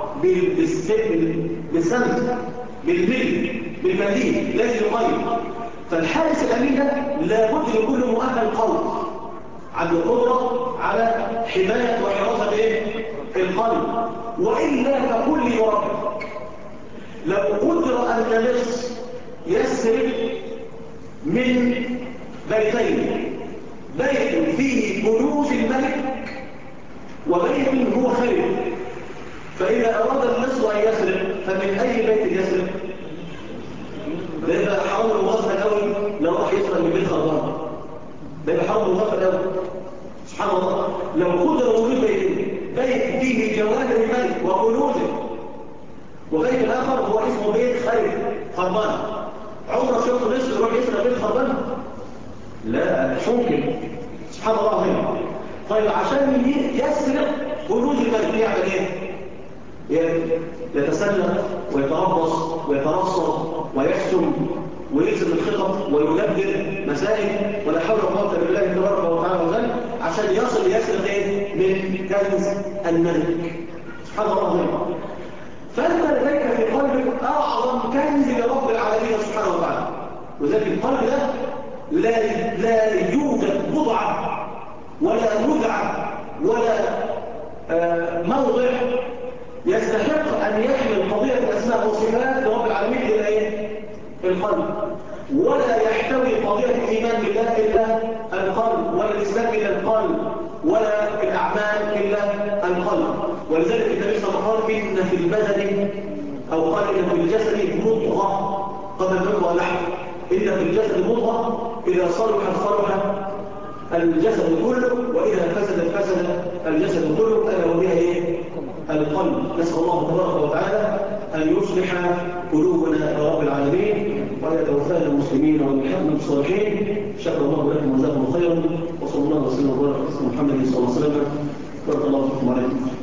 A: بالسند بالملي بالمليم، لازم يقيم. فالحارس الأمين ده لابد يكون له مؤهل قوي، عنده قدرة على حماية وحراسة ايه؟ القلب. وإلا فكل يربك لو قدر أن مصر يسرق من بيتين، بيت فيه كنوز الملك وبيت هو خير، فإذا أراد المصر أن يسرق فمن أي بيت يسرق؟ ده يبقى حرام المغفل قوي لو راح يسرق من بيت خربان، ده يبقى حرام المغفل قوي. سبحان الله، لو قدر وجود بيت فيه جواهر الملك وكنوزه، وبيت الآخر هو اسمه بيت خير خربان، عمرك شفت مصر يروح يسرق بيت خربان؟ لا، مش ممكن. سبحان الله العظيم. طيب عشان يسرق كنوز الملك يعمل ايه؟ يتسلق ويتربص ويترصد ويحسم ويرسم الخطط ويدبر مسائل ولا حول ولا قوه الا بالله تبارك وتعالى عشان يصل يسرق ايه؟ من كنز الملك. سبحان الله العظيم. فانت لديك في قلبك اعظم كنز لرب العالمين سبحانه وتعالى. وذلك القلب ده لا يوجد بضعه ولا نزعه ولا موضع يستحق أن يحمل قضية أسماء وصفات لرب العالمين إلى إيه؟ القلب. ولا يحتوي قضية الإيمان بالله إلا القلب، ولا الإسلام إلا القلب، ولا الأعمال إلا القلب. ولذلك النبي صلى الله عليه وسلم قال: إن في البدن، أو قال إن في الجسد مضغة قبل المضغة لحم، إن في الجسد مضغة إذا صلحت صلح الجسد كله، وإذا فسد الجسد كله، ألا وهي إيه؟ القلب. نسأل الله تبارك وتعالى أن يصلح قلوبنا يا رب العالمين، وأن يتوفانا المسلمين والحمد الصالحين. شكر الله لكم وجزاكم خيرا، وصلى الله وسلم وبارك على محمد صلى الله عليه وسلم. بارك الله فيكم عليكم.